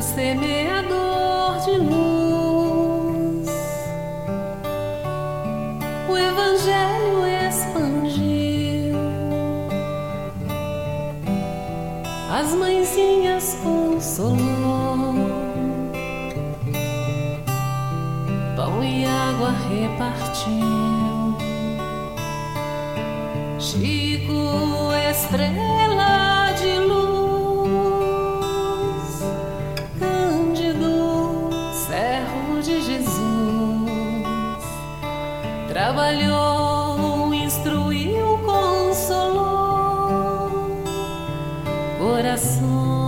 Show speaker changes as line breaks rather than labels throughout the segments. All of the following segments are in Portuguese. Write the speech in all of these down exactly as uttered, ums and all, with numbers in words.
semeador de luz, o Evangelho expandiu, as mãezinhas consolou, pão e água repartiu. Chico, estrela de luz, Cândido, servo de Jesus, trabalhou, instruiu, consolou, corações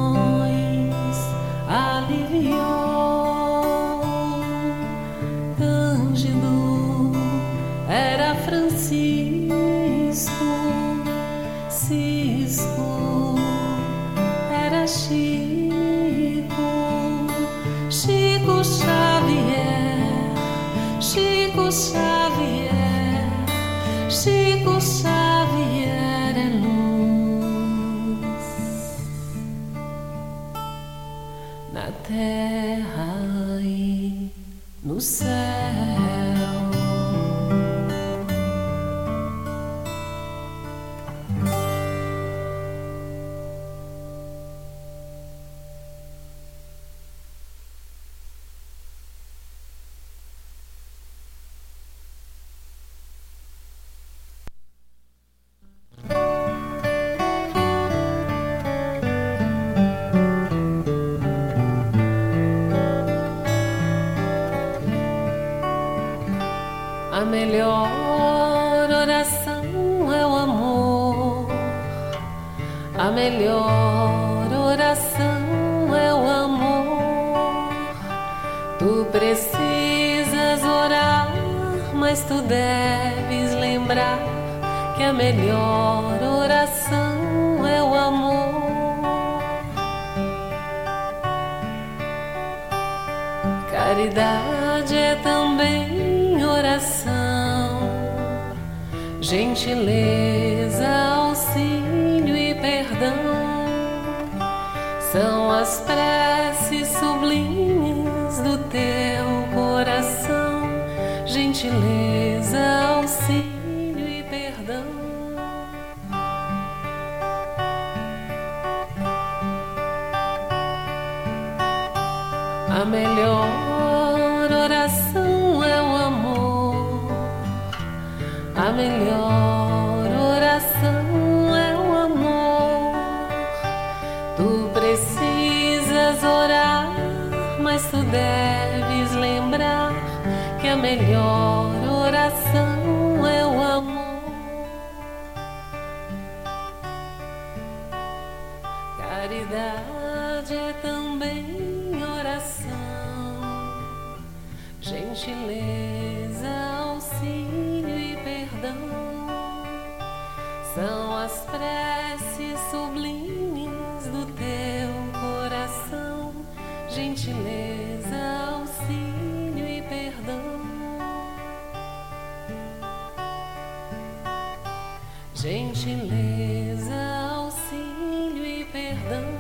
aliviou. Cândido era Francisco, Cisco era Chico, Chico Xavier, Chico Xavier, Chico Xavier é luz na terra e no céu. A melhor oração é o amor, a melhor oração é o amor. Tu precisas orar, mas tu deves lembrar que a melhor oração é o amor. Caridade é também oração, gentileza, auxílio e perdão são as preces sublimes do teu coração. Gentileza, auxílio e perdão. A melhor oração é o amor, a melhor oração é o amor. Tu precisas orar, mas tu deves lembrar que a melhor oração é o amor. Caridade é também oração, gentileza, auxílio e perdão são as preces sublimes do teu coração. Gentileza, auxílio e perdão. Gentileza, auxílio e perdão.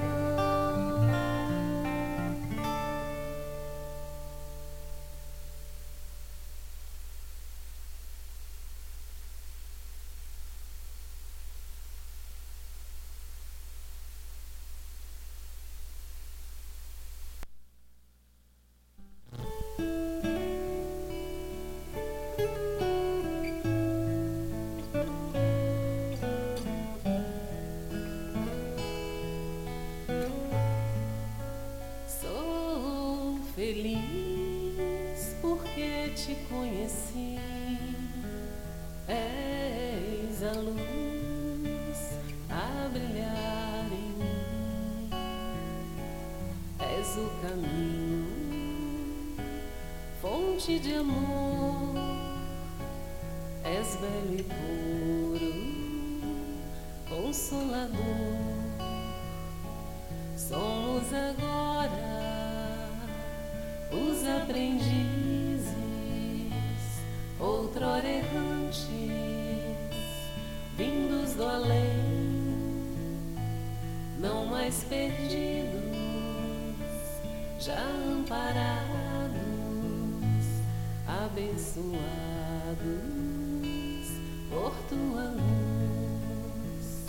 Feliz porque te conheci, és a luz a brilhar em mim, és o caminho, fonte de amor, és belo e puro, consolador. Somos agora os aprendizes, outrora errantes, vindos do além, não mais perdidos, já amparados, abençoados por tua luz.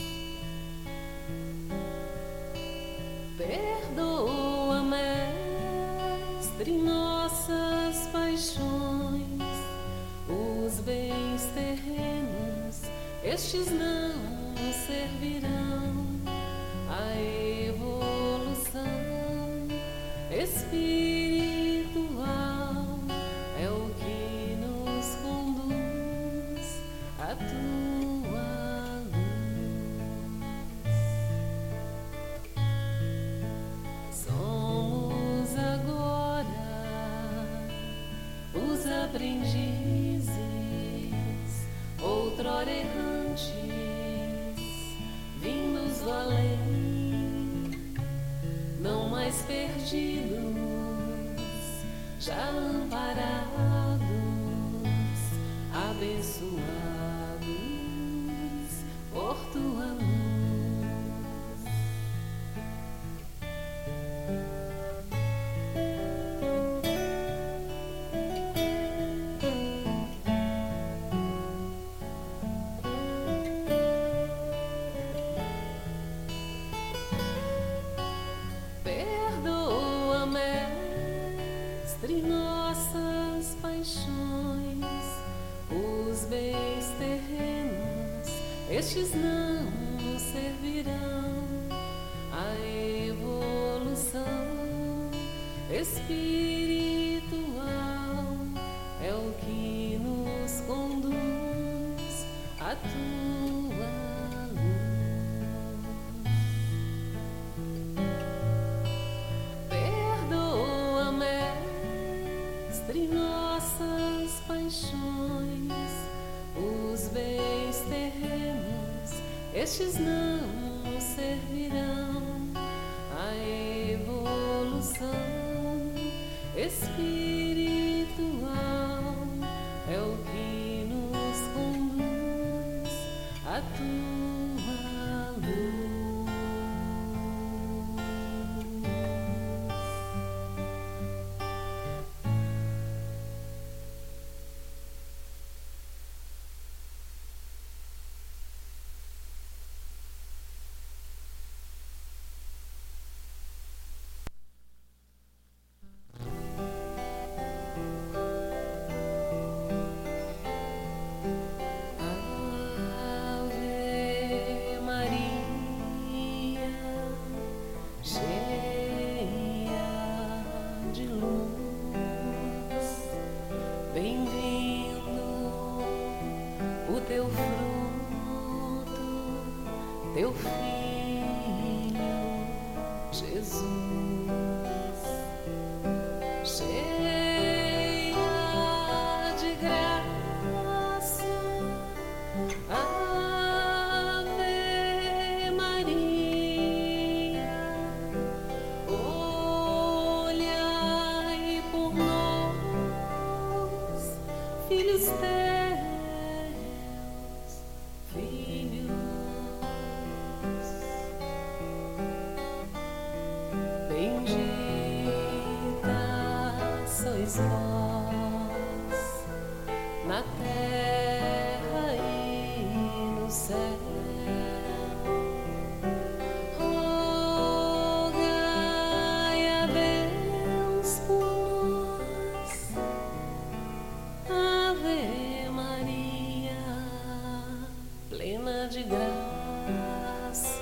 Perdoa, Mestre, nossas paixões, os bens terrenos, estes não nos servirão. A evolução espiritual é o que nos conduz à tua luz. Somos agora os aprendizes, outrora errantes, vindos do além, não mais perdidos, já amparados, abençoados por tua luz. Perdoa, Mestre, nossas paixões, os bens terrenos, estes não nos servirão. A evolução espiritual é o que nos conduz à tua luz. Perdoa, Mestre, nossas paixões, os bens terrenos, estes não nos servirão. A evolução espiritual é o que nos conduz à tua luz. Ave Maria, cheia de luz, bem-vindo o teu fruto, teu filho Jesus. Cheia de graça, Ave Maria, olhai por nós, filhos teus, filhos. Bendita sois vós na terra e no céu. Rogai a Deus por nós, Ave Maria, plena de graça.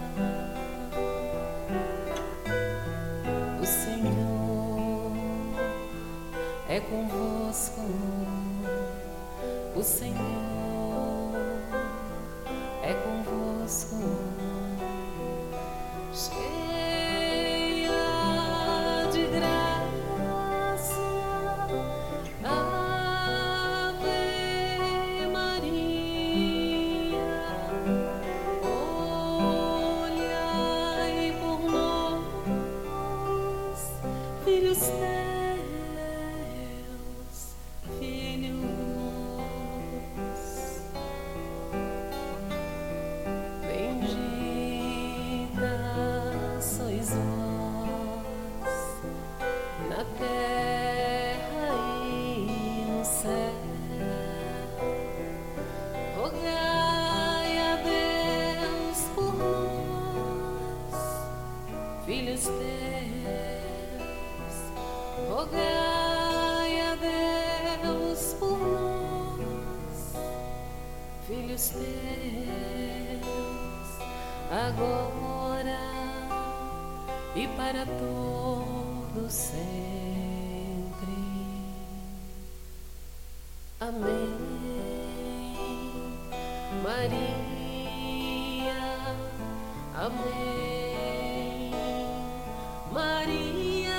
O Senhor é convosco, o Senhor é convosco. Cheia de graça, Ave Maria, olhai por nós, filhos teus, filhos. Bendita sois vós rogai a Deus por nós, filhos teus, agora e para todo sempre. Amém. Maria, amém. Maria,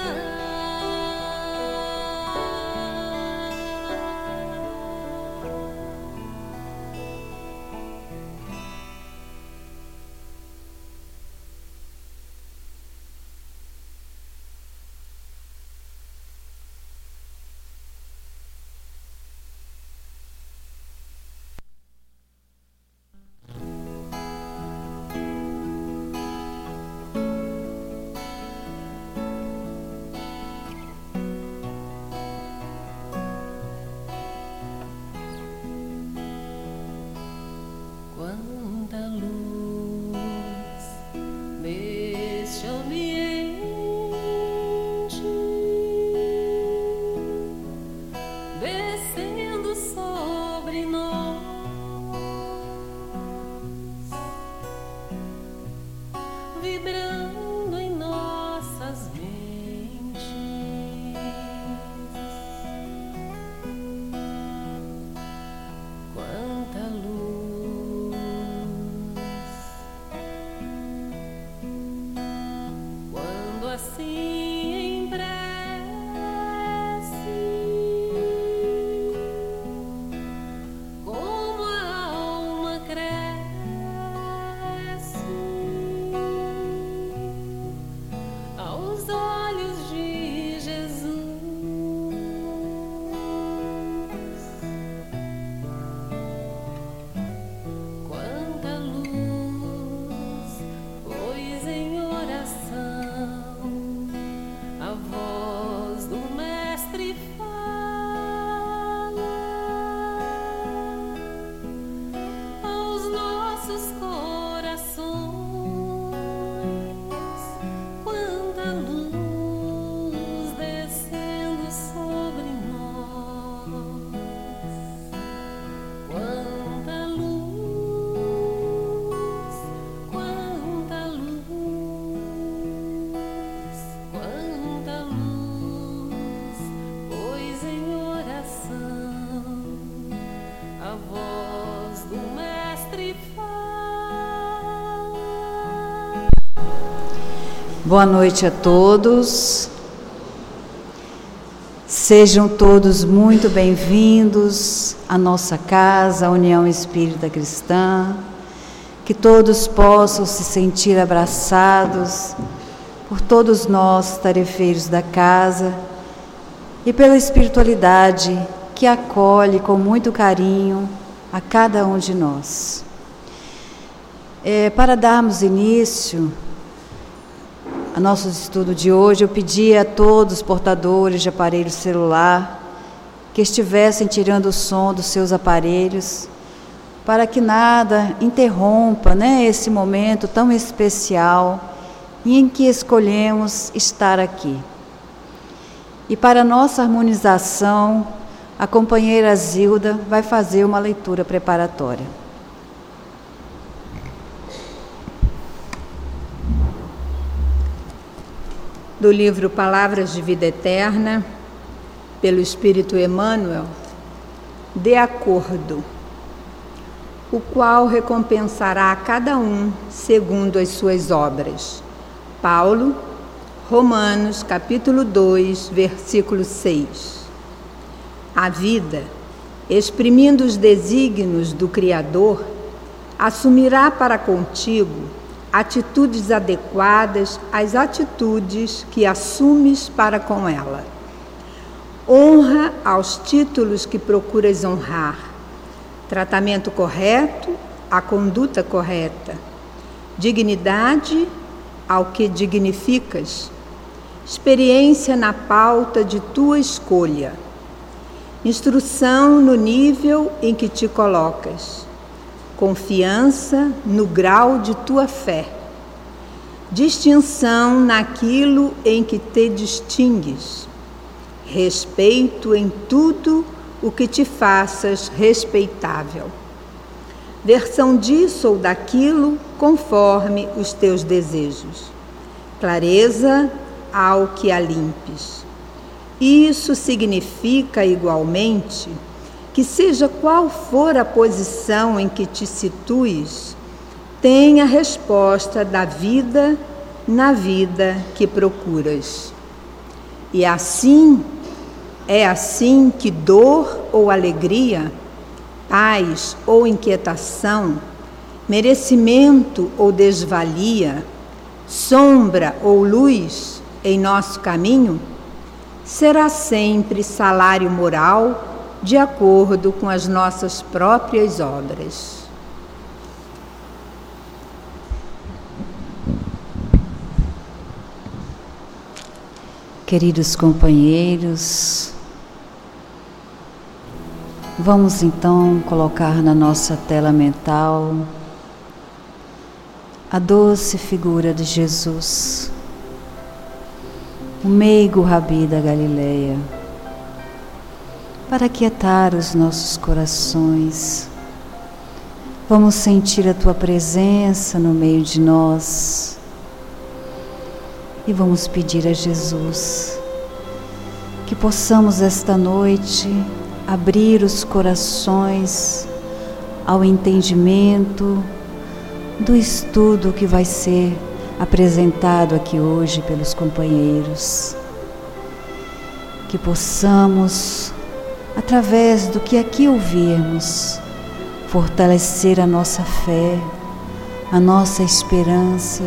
quanta luz neste ambiente, descendo sobre nós, vibrando em nossas mentes. Quanta luz, quando assim em prece, como a alma cresce aos olhos de Jesus. Quanta luz, pois em oração a voz do Mestre fala aos nossos corações. Quanta luz descendo sobre nós. Quanta luz, quanta luz, quanta luz, pois em oração a voz do Mestre fala.
Boa noite a todos. Sejam todos muito bem-vindos à nossa casa, a União Espírita Cristã. Que todos possam se sentir abraçados por todos nós, tarefeiros da casa, e pela espiritualidade que acolhe com muito carinho a cada um de nós. É, para darmos início a nosso estudo de hoje, eu pedi a todos os portadores de aparelho celular que estivessem tirando o som dos seus aparelhos, para que nada interrompa, né, esse momento tão especial em que escolhemos estar aqui. E para nossa harmonização, a companheira Zilda vai fazer uma leitura preparatória.
Do livro Palavras de Vida Eterna, pelo Espírito Emmanuel, de acordo, o qual recompensará a cada um segundo as suas obras. Paulo, Romanos, capítulo dois, versículo seis. A vida, exprimindo os desígnios do Criador, assumirá para contigo atitudes adequadas às atitudes que assumes para com ela. Honra aos títulos que procuras honrar, tratamento correto à conduta correta, dignidade ao que dignificas, experiência na pauta de tua escolha, instrução no nível em que te colocas, confiança no grau de tua fé, distinção naquilo em que te distingues, respeito em tudo o que te faças respeitável. Versão disso ou daquilo conforme os teus desejos. Clareza ao que a limpes. Isso significa igualmente que, seja qual for a posição em que te situes, tenha a resposta da vida na vida que procuras. E assim, é assim que dor ou alegria, paz ou inquietação, merecimento ou desvalia, sombra ou luz em nosso caminho, será sempre salário moral de acordo com as nossas próprias obras.
Queridos companheiros, vamos então colocar na nossa tela mental a doce figura de Jesus, o meigo Rabi da Galileia, para aquietar os nossos corações. Vamos sentir a Tua presença no meio de nós e vamos pedir a Jesus que possamos esta noite abrir os corações ao entendimento do estudo que vai ser apresentado aqui hoje pelos companheiros. Que possamos, através do que aqui ouvirmos, fortalecer a nossa fé, a nossa esperança,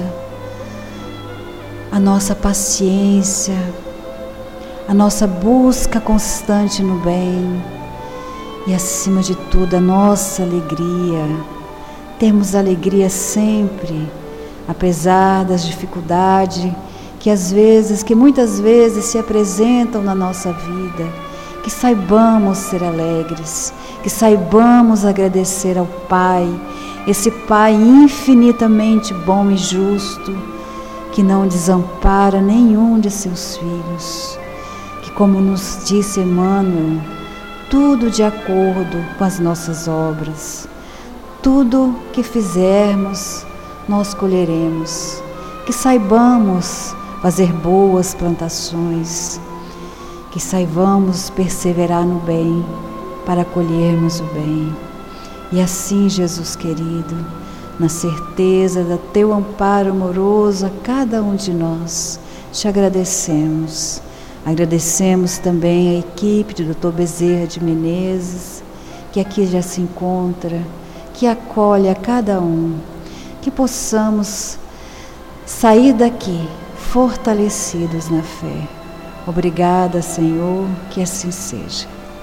a nossa paciência, a nossa busca constante no bem e, acima de tudo, a nossa alegria. Termos alegria sempre, apesar das dificuldades que às vezes, que muitas vezes se apresentam na nossa vida. Que saibamos ser alegres, que saibamos agradecer ao Pai, esse Pai infinitamente bom e justo, que não desampara nenhum de seus filhos, que, como nos disse Emmanuel, tudo de acordo com as nossas obras, tudo que fizermos, nós colheremos. Que saibamos fazer boas plantações, que saibamos perseverar no bem para colhermos o bem. E assim, Jesus querido, na certeza do Teu amparo amoroso a cada um de nós, te agradecemos. Agradecemos também a equipe do doutor Bezerra de Menezes, que aqui já se encontra, que acolhe a cada um, que possamos sair daqui fortalecidos na fé. Obrigada, Senhor, que assim seja.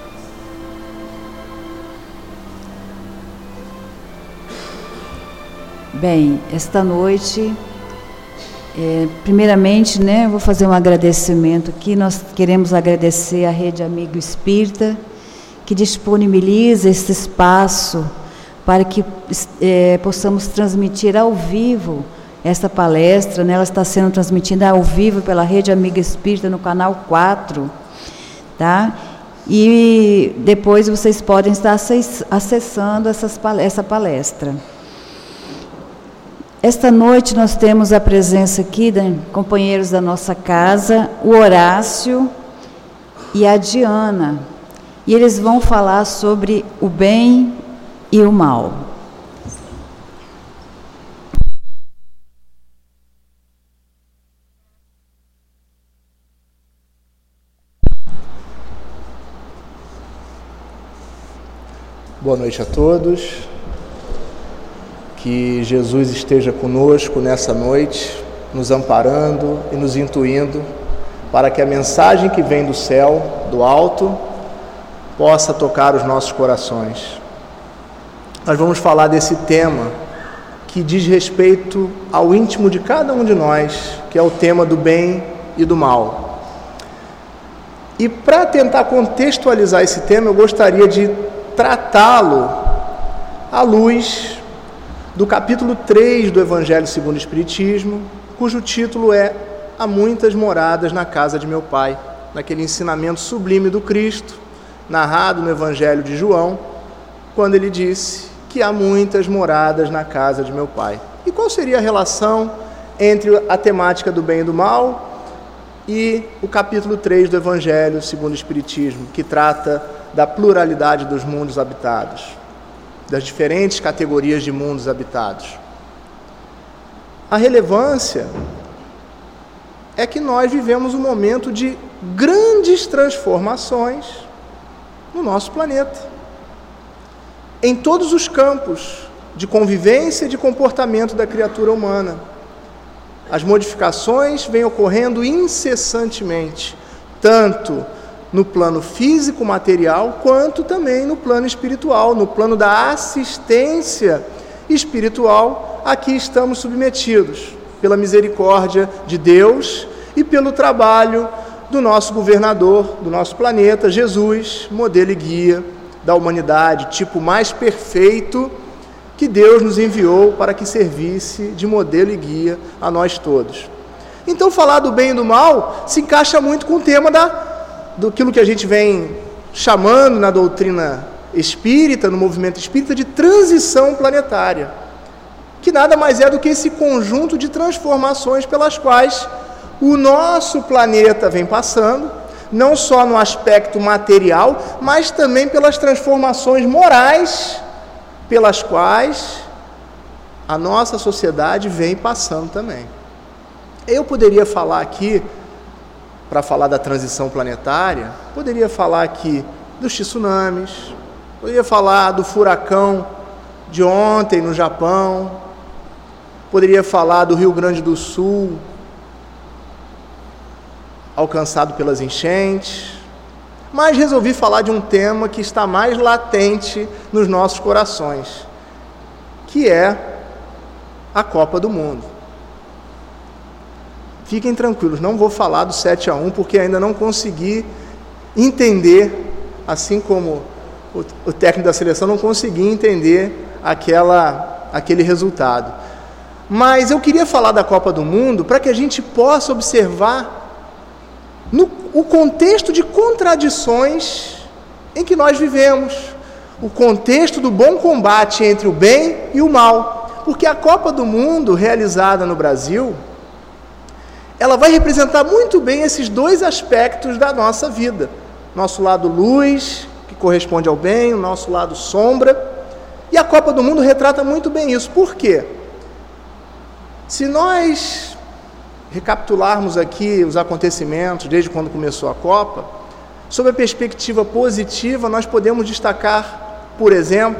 Bem, esta noite, é, primeiramente, né, vou fazer um agradecimento aqui. Nós queremos agradecer à Rede Amigo Espírita, que disponibiliza esse espaço para que é, possamos transmitir ao vivo essa palestra, né? Ela está sendo transmitida ao vivo pela Rede Amiga Espírita no canal quatro, tá? E depois vocês podem estar acessando essas, essa palestra. Esta noite nós temos a presença aqui de companheiros da nossa casa, o Horácio e a Diana, e eles vão falar sobre o bem e o mal.
Boa noite a todos. Que Jesus esteja conosco nessa noite, nos amparando e nos intuindo, para que a mensagem que vem do céu, do alto, possa tocar os nossos corações. Nós vamos falar desse tema que diz respeito ao íntimo de cada um de nós, que é o tema do bem e do mal. E para tentar contextualizar esse tema, eu gostaria de tratá-lo à luz do capítulo três do Evangelho segundo o Espiritismo, cujo título é Há muitas moradas na casa de meu Pai. naquele ensinamento sublime do Cristo, narrado no Evangelho de João, quando ele disse que há muitas moradas na casa de meu Pai. E qual seria a relação entre a temática do bem e do mal e o capítulo três do Evangelho segundo o Espiritismo, que trata da pluralidade dos mundos habitados, das diferentes categorias de mundos habitados? A relevância é que nós vivemos um momento de grandes transformações no nosso planeta, em todos os campos de convivência e de comportamento da criatura humana. As modificações vêm ocorrendo incessantemente, tanto no plano físico, material, quanto também no plano espiritual, no plano da assistência espiritual a que estamos submetidos, pela misericórdia de Deus e pelo trabalho do nosso governador, do nosso planeta, Jesus, modelo e guia da humanidade, tipo mais perfeito que Deus nos enviou para que servisse de modelo e guia a nós todos. Então, falar do bem e do mal se encaixa muito com o tema da, do aquilo que a gente vem chamando na doutrina espírita, no movimento espírita, de transição planetária, que nada mais é do que esse conjunto de transformações pelas quais o nosso planeta vem passando, não só no aspecto material, mas também pelas transformações morais pelas quais a nossa sociedade vem passando também. Eu poderia falar aqui, para falar da transição planetária, poderia falar aqui dos tsunamis, poderia falar do furacão de ontem no Japão, poderia falar do Rio Grande do Sul, alcançado pelas enchentes, mas resolvi falar de um tema que está mais latente nos nossos corações, que é a Copa do Mundo. Fiquem tranquilos, não vou falar do sete a um, porque ainda não consegui entender, assim como o, o técnico da seleção não conseguia entender aquela, aquele resultado. Mas eu queria falar da Copa do Mundo para que a gente possa observar no, o contexto de contradições em que nós vivemos, o contexto do bom combate entre o bem e o mal, porque a Copa do Mundo realizada no Brasil, ela vai representar muito bem esses dois aspectos da nossa vida, nosso lado luz, que corresponde ao bem, o nosso lado sombra, e a Copa do Mundo retrata muito bem isso. Por quê? Se nós recapitularmos aqui os acontecimentos desde quando começou a Copa, sob a perspectiva positiva, nós podemos destacar, por exemplo,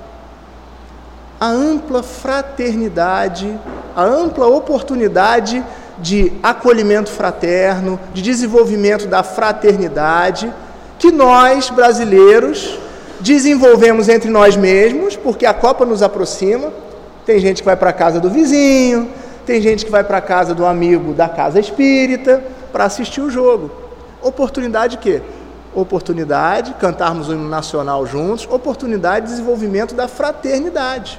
a ampla fraternidade, a ampla oportunidade de acolhimento fraterno, de desenvolvimento da fraternidade, que nós, brasileiros, desenvolvemos entre nós mesmos, porque a Copa nos aproxima. Tem gente que vai para a casa do vizinho, tem gente que vai para a casa do amigo da casa espírita para assistir o jogo. Oportunidade de quê? Oportunidade de cantarmos o hino nacional juntos, oportunidade de desenvolvimento da fraternidade.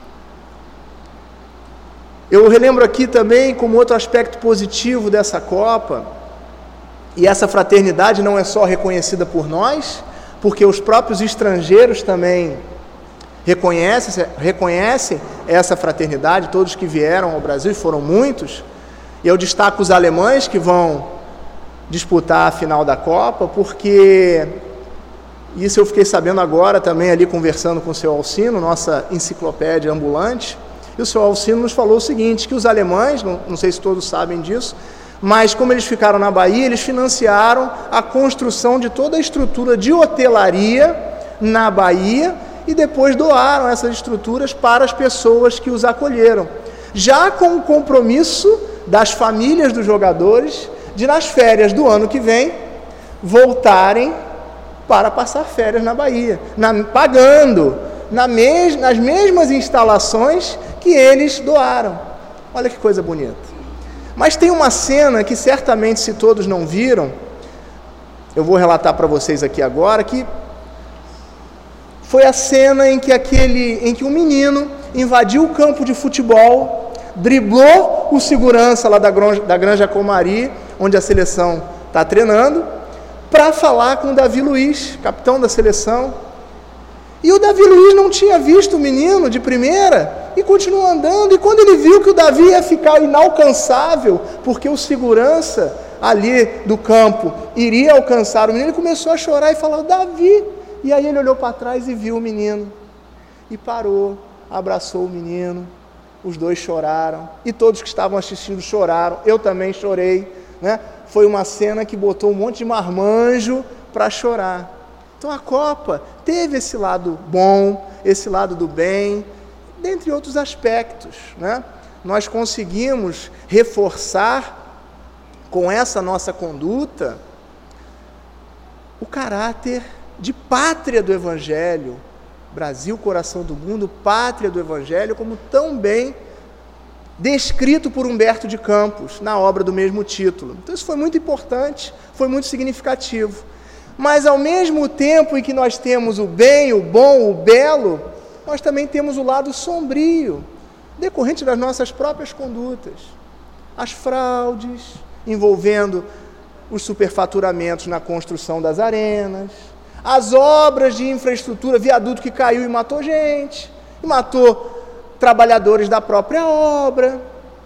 Eu relembro aqui também, como outro aspecto positivo dessa Copa, e essa fraternidade não é só reconhecida por nós, porque os próprios estrangeiros também reconhecem, reconhecem essa fraternidade, todos que vieram ao Brasil, e foram muitos, e eu destaco os alemães que vão disputar a final da Copa, porque isso eu fiquei sabendo agora também ali conversando com o seu Alcino, nossa enciclopédia ambulante, e o seu Alcino nos falou o seguinte, que os alemães, não, não sei se todos sabem disso, mas como eles ficaram na Bahia, eles financiaram a construção de toda a estrutura de hotelaria na Bahia e depois doaram essas estruturas para as pessoas que os acolheram, já com o compromisso das famílias dos jogadores de, nas férias do ano que vem, voltarem para passar férias na Bahia, na, pagando na mes, nas mesmas instalações que eles doaram. Olha que coisa bonita. Mas tem uma cena que certamente, se todos não viram, eu vou relatar para vocês aqui agora, que foi a cena em que, aquele, em que um menino invadiu o campo de futebol, driblou o segurança lá da Granja, da Granja Comari, onde a seleção está treinando, para falar com o Davi Luiz, capitão da seleção. E o Davi Luiz não tinha visto o menino de primeira e continuou andando. E quando ele viu que o Davi ia ficar inalcançável, porque o segurança ali do campo iria alcançar o menino, ele começou a chorar e falou: Davi. E aí ele olhou para trás e viu o menino. E parou, abraçou o menino. Os dois choraram. E todos que estavam assistindo choraram. Eu também chorei, né? Foi uma cena que botou um monte de marmanjo para chorar. Então a Copa teve esse lado bom, esse lado do bem, dentre outros aspectos, né? Nós conseguimos reforçar com essa nossa conduta o caráter de pátria do Evangelho. Brasil, coração do mundo, pátria do Evangelho, como tão bem descrito por Humberto de Campos na obra do mesmo título. Então isso foi muito importante, foi muito significativo. Mas ao mesmo tempo em que nós temos o bem, o bom, o belo, nós também temos o lado sombrio, decorrente das nossas próprias condutas. As fraudes, envolvendo os superfaturamentos na construção das arenas, as obras de infraestrutura, viaduto que caiu e matou gente, e matou trabalhadores da própria obra.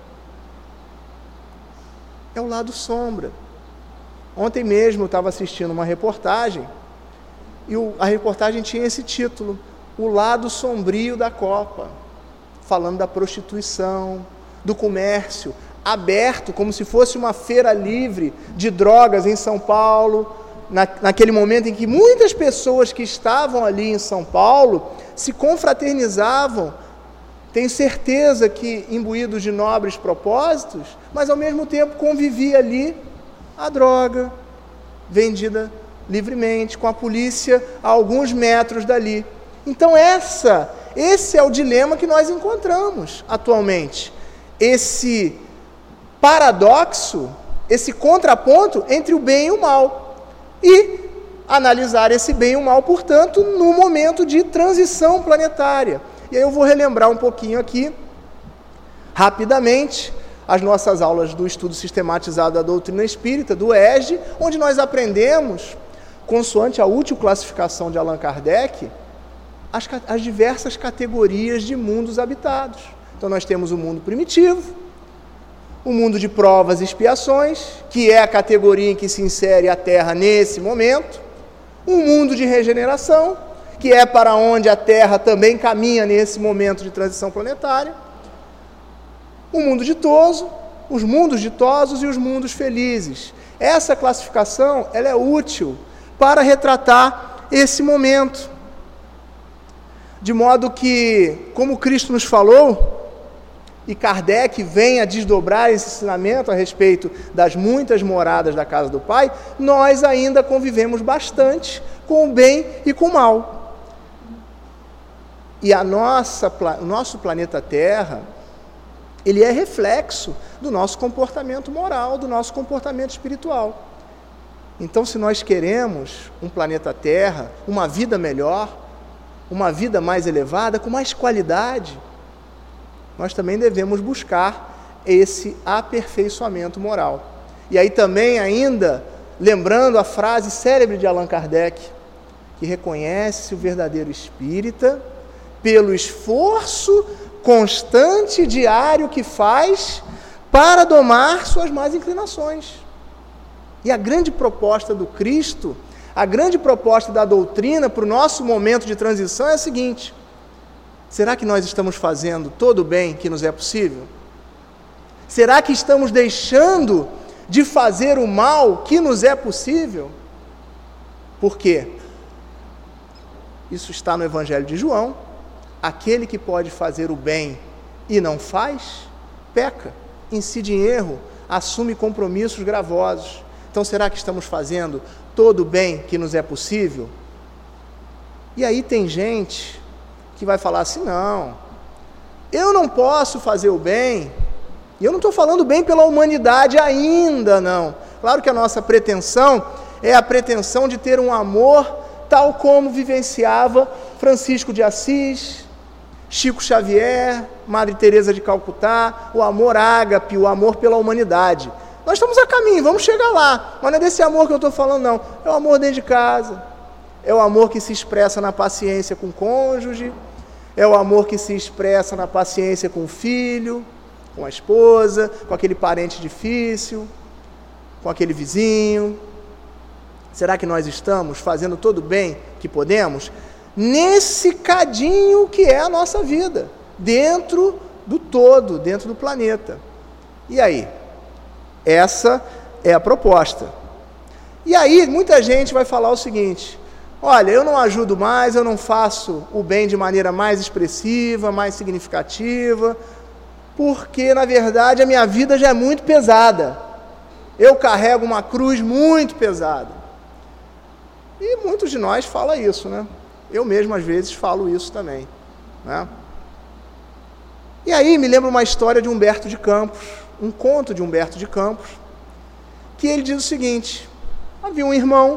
É o lado sombra. Ontem mesmo eu estava assistindo uma reportagem, e o, a reportagem tinha esse título: O Lado Sombrio da Copa, falando da prostituição, do comércio aberto, como se fosse uma feira livre de drogas em São Paulo, na, naquele momento em que muitas pessoas que estavam ali em São Paulo se confraternizavam, tenho certeza que imbuídos de nobres propósitos, mas ao mesmo tempo convivia ali a droga, vendida livremente, com a polícia a alguns metros dali. Então essa, esse é o dilema que nós encontramos atualmente. Esse paradoxo, esse contraponto entre o bem e o mal. E analisar esse bem e o mal, portanto, no momento de transição planetária. E aí eu vou relembrar um pouquinho aqui, rapidamente, as nossas aulas do estudo sistematizado da doutrina espírita, do E S D, onde nós aprendemos, consoante a útil classificação de Allan Kardec, as, as diversas categorias de mundos habitados. Então nós temos o mundo primitivo, o mundo de provas e expiações, que é a categoria em que se insere a Terra nesse momento, o mundo de regeneração, que é para onde a Terra também caminha nesse momento de transição planetária, o mundo ditoso, os mundos ditosos e os mundos felizes. Essa classificação, ela é útil para retratar esse momento, de modo que, como Cristo nos falou, e Kardec vem a desdobrar esse ensinamento a respeito das muitas moradas da casa do Pai, nós ainda convivemos bastante com o bem e com o mal. E a nossa, o nosso planeta Terra, ele é reflexo do nosso comportamento moral, do nosso comportamento espiritual. Então, se nós queremos um planeta Terra, uma vida melhor, uma vida mais elevada, com mais qualidade, nós também devemos buscar esse aperfeiçoamento moral. E aí também ainda, lembrando a frase célebre de Allan Kardec, que reconhece o verdadeiro espírita pelo esforço constante e diário que faz para domar suas más inclinações. E a grande proposta do Cristo, a grande proposta da doutrina para o nosso momento de transição é a seguinte: será que nós estamos fazendo todo o bem que nos é possível? Será que estamos deixando de fazer o mal que nos é possível? Por quê? Isso está no Evangelho de João. Aquele que pode fazer o bem e não faz, peca, incide em erro, assume compromissos gravosos. Então, será que estamos fazendo todo o bem que nos é possível? E aí tem gente que vai falar assim: não, eu não posso fazer o bem, e eu não estou falando bem pela humanidade ainda, não. Claro que a nossa pretensão é a pretensão de ter um amor tal como vivenciava Francisco de Assis, Chico Xavier, Madre Teresa de Calcutá, o amor ágape, o amor pela humanidade. Nós estamos a caminho, vamos chegar lá. Mas não é desse amor que eu estou falando, não. É o amor dentro de casa. É o amor que se expressa na paciência com o cônjuge. É o amor que se expressa na paciência com o filho, com a esposa, com aquele parente difícil, com aquele vizinho. Será que nós estamos fazendo todo o bem que podemos? Nesse cadinho que é a nossa vida, dentro do todo, dentro do planeta. E aí? Essa é a proposta. E aí, muita gente vai falar o seguinte: olha, eu não ajudo mais, eu não faço o bem de maneira mais expressiva, mais significativa, porque, na verdade, a minha vida já é muito pesada. Eu carrego uma cruz muito pesada. E muitos de nós falam isso, né? Eu mesmo, às vezes, falo isso também, né? E aí, me lembra uma história de Humberto de Campos, um conto de Humberto de Campos, que ele diz o seguinte: havia um irmão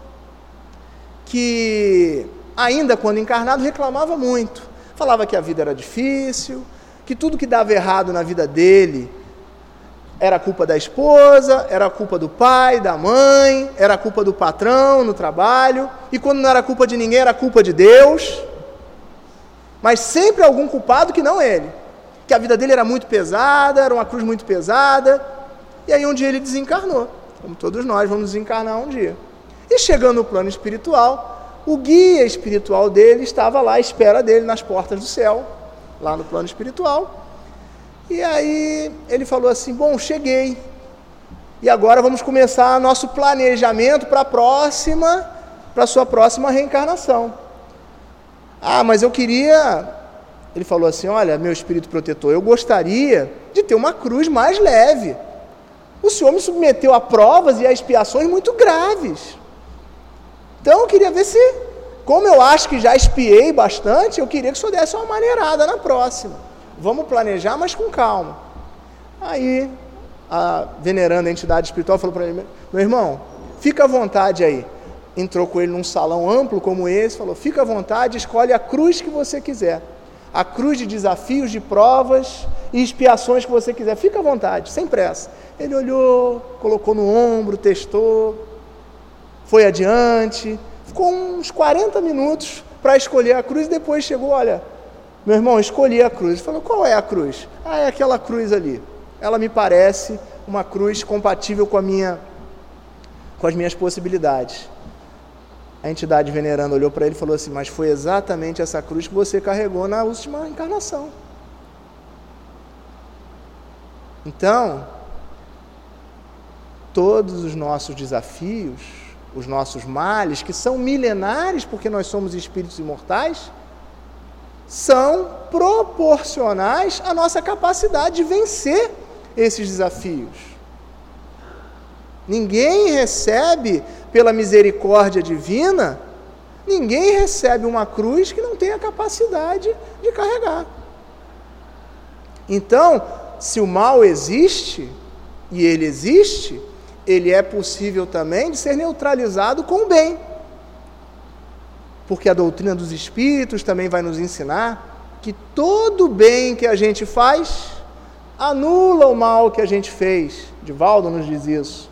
que, ainda quando encarnado, reclamava muito. Falava que a vida era difícil, que tudo que dava errado na vida dele era culpa da esposa, era culpa do pai, da mãe, era culpa do patrão no trabalho, e quando não era culpa de ninguém, era culpa de Deus, mas sempre algum culpado que não ele, que a vida dele era muito pesada, era uma cruz muito pesada, e aí um dia ele desencarnou, como todos nós vamos desencarnar um dia. E chegando no plano espiritual, o guia espiritual dele estava lá à espera dele nas portas do céu, lá no plano espiritual. E aí ele falou assim: bom, cheguei, e agora vamos começar nosso planejamento para a próxima, para a sua próxima reencarnação. Ah, mas eu queria, ele falou assim: olha, meu espírito protetor, eu gostaria de ter uma cruz mais leve. O senhor me submeteu a provas e a expiações muito graves. Então eu queria ver se, como eu acho que já expiei bastante, eu queria que o senhor desse uma maneirada na próxima. Vamos planejar, mas com calma. Aí, a veneranda entidade espiritual falou para ele: meu irmão, fica à vontade aí. Entrou com ele num salão amplo como esse, falou: fica à vontade, escolhe a cruz que você quiser. A cruz de desafios, de provas e expiações que você quiser. Fica à vontade, sem pressa. Ele olhou, colocou no ombro, testou, foi adiante. Ficou uns quarenta minutos para escolher a cruz e depois chegou: olha, meu irmão, escolhi a cruz. Ele falou: qual é a cruz? Ah, é aquela cruz ali. Ela me parece uma cruz compatível com a minha, com as minhas possibilidades. A entidade veneranda olhou para ele e falou assim: mas foi exatamente essa cruz que você carregou na última encarnação. Então, todos os nossos desafios, os nossos males, que são milenares porque nós somos espíritos imortais, são proporcionais à nossa capacidade de vencer esses desafios. Ninguém recebe, pela misericórdia divina, ninguém recebe uma cruz que não tenha capacidade de carregar. Então, se o mal existe, e ele existe, ele é possível também de ser neutralizado com o bem. Porque a doutrina dos espíritos também vai nos ensinar que todo bem que a gente faz anula o mal que a gente fez. Divaldo nos diz isso.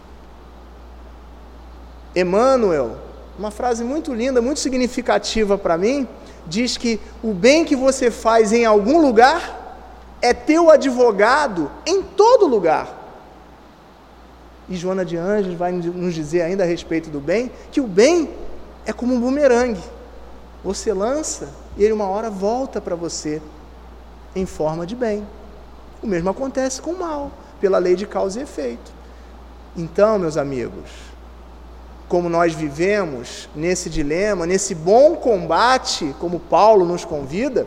Emmanuel, uma frase muito linda, muito significativa para mim, diz que o bem que você faz em algum lugar é teu advogado em todo lugar. E Joana de Ângeles vai nos dizer ainda a respeito do bem, que o bem é como um bumerangue. Você lança e ele uma hora volta para você em forma de bem. O mesmo acontece com o mal, pela lei de causa e efeito. Então, meus amigos, como nós vivemos nesse dilema, nesse bom combate, como Paulo nos convida,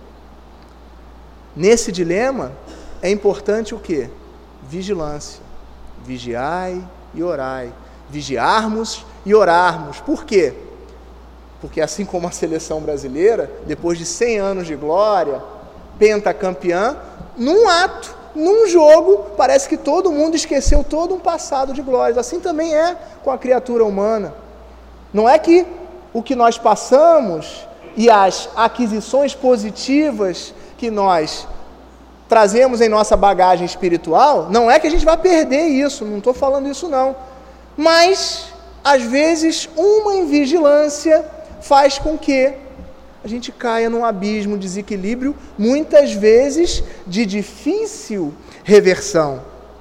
nesse dilema é importante o quê? Vigilância. Vigiai e orai. Vigiarmos e orarmos. Por quê? Porque assim como a seleção brasileira, depois de cem anos de glória, pentacampeã, num ato, num jogo, parece que todo mundo esqueceu todo um passado de glórias. Assim também é com a criatura humana. Não é que o que nós passamos e as aquisições positivas que nós trazemos em nossa bagagem espiritual, não é que a gente vai perder isso, não estou falando isso não, mas às vezes uma invigilância faz com que a gente caia num abismo, desequilíbrio, muitas vezes de difícil reversão.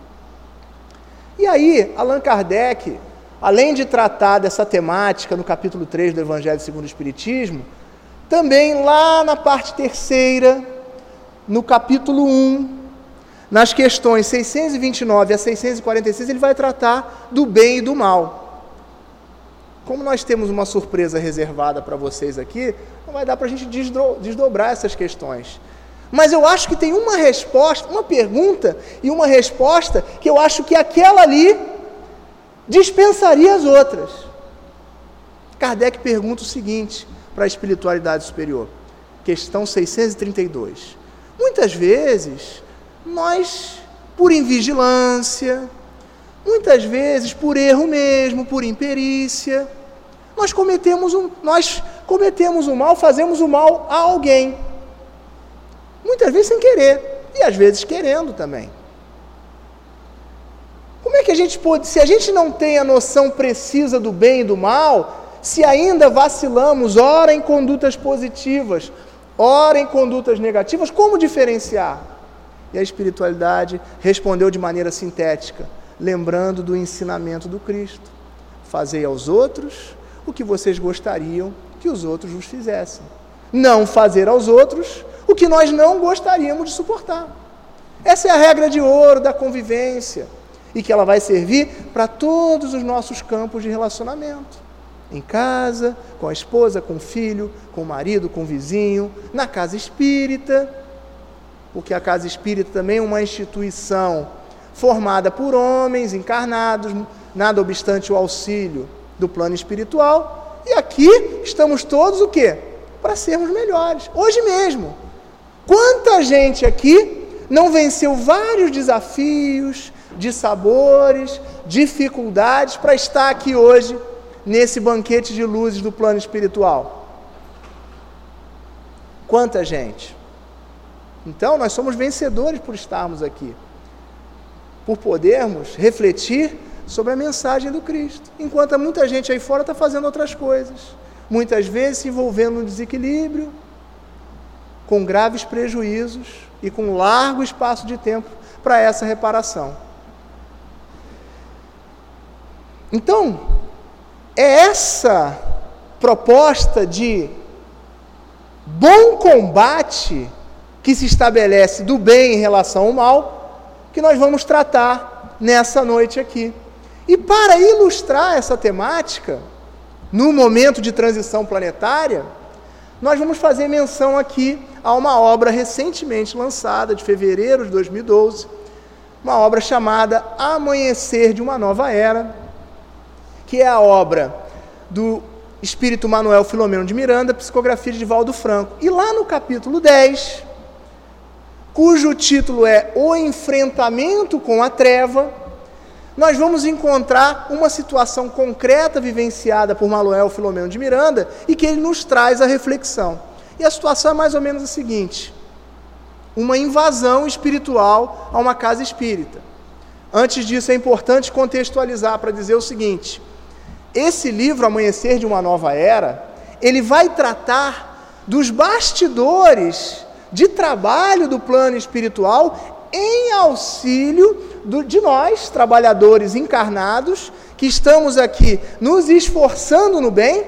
E aí, Allan Kardec, além de tratar dessa temática no capítulo três do Evangelho segundo o Espiritismo, também lá na parte terceira, no capítulo um, nas questões seiscentos e vinte e nove a seiscentos e quarenta e seis, ele vai tratar do bem e do mal. Como nós temos uma surpresa reservada para vocês aqui, não vai dar para a gente desdobrar essas questões. Mas eu acho que tem uma resposta, uma pergunta e uma resposta que eu acho que aquela ali dispensaria as outras. Kardec pergunta o seguinte para a espiritualidade superior, questão seiscentos e trinta e dois. Muitas vezes, nós, por invigilância, muitas vezes por erro mesmo, por imperícia, nós cometemos um, nós cometemos o mal, fazemos o mal a alguém. Muitas vezes sem querer, e às vezes querendo também. Como é que a gente pode, se a gente não tem a noção precisa do bem e do mal, se ainda vacilamos, ora em condutas positivas, ora em condutas negativas, como diferenciar? E a espiritualidade respondeu de maneira sintética, lembrando do ensinamento do Cristo. Fazei aos outros o que vocês gostariam que os outros vos fizessem. Não fazer aos outros o que nós não gostaríamos de suportar. Essa é a regra de ouro da convivência e que ela vai servir para todos os nossos campos de relacionamento. Em casa, com a esposa, com o filho, com o marido, com o vizinho, na casa espírita, porque a casa espírita também é uma instituição formada por homens encarnados, nada obstante o auxílio do plano espiritual, e aqui estamos todos o quê? Para sermos melhores. Hoje mesmo, quanta gente aqui não venceu vários desafios, dissabores, dificuldades para estar aqui hoje, nesse banquete de luzes do plano espiritual? Quanta gente! Então, nós somos vencedores por estarmos aqui, por podermos refletir sobre a mensagem do Cristo, enquanto muita gente aí fora está fazendo outras coisas, muitas vezes se envolvendo no desequilíbrio, com graves prejuízos e com largo espaço de tempo para essa reparação. Então, é essa proposta de bom combate que se estabelece do bem em relação ao mal, que nós vamos tratar nessa noite aqui. E para ilustrar essa temática, no momento de transição planetária, nós vamos fazer menção aqui a uma obra recentemente lançada, de fevereiro de dois mil e doze, uma obra chamada Amanhecer de uma Nova Era, que é a obra do Espírito Manuel Filomeno de Miranda, psicografia de Divaldo Franco. E lá no capítulo dez, cujo título é O Enfrentamento com a Treva, nós vamos encontrar uma situação concreta vivenciada por Manuel Filomeno de Miranda e que ele nos traz a reflexão. E a situação é mais ou menos a seguinte: uma invasão espiritual a uma casa espírita. Antes disso, é importante contextualizar para dizer o seguinte: esse livro, Amanhecer de uma Nova Era, ele vai tratar dos bastidores de trabalho do plano espiritual em auxílio do, de nós, trabalhadores encarnados, que estamos aqui nos esforçando no bem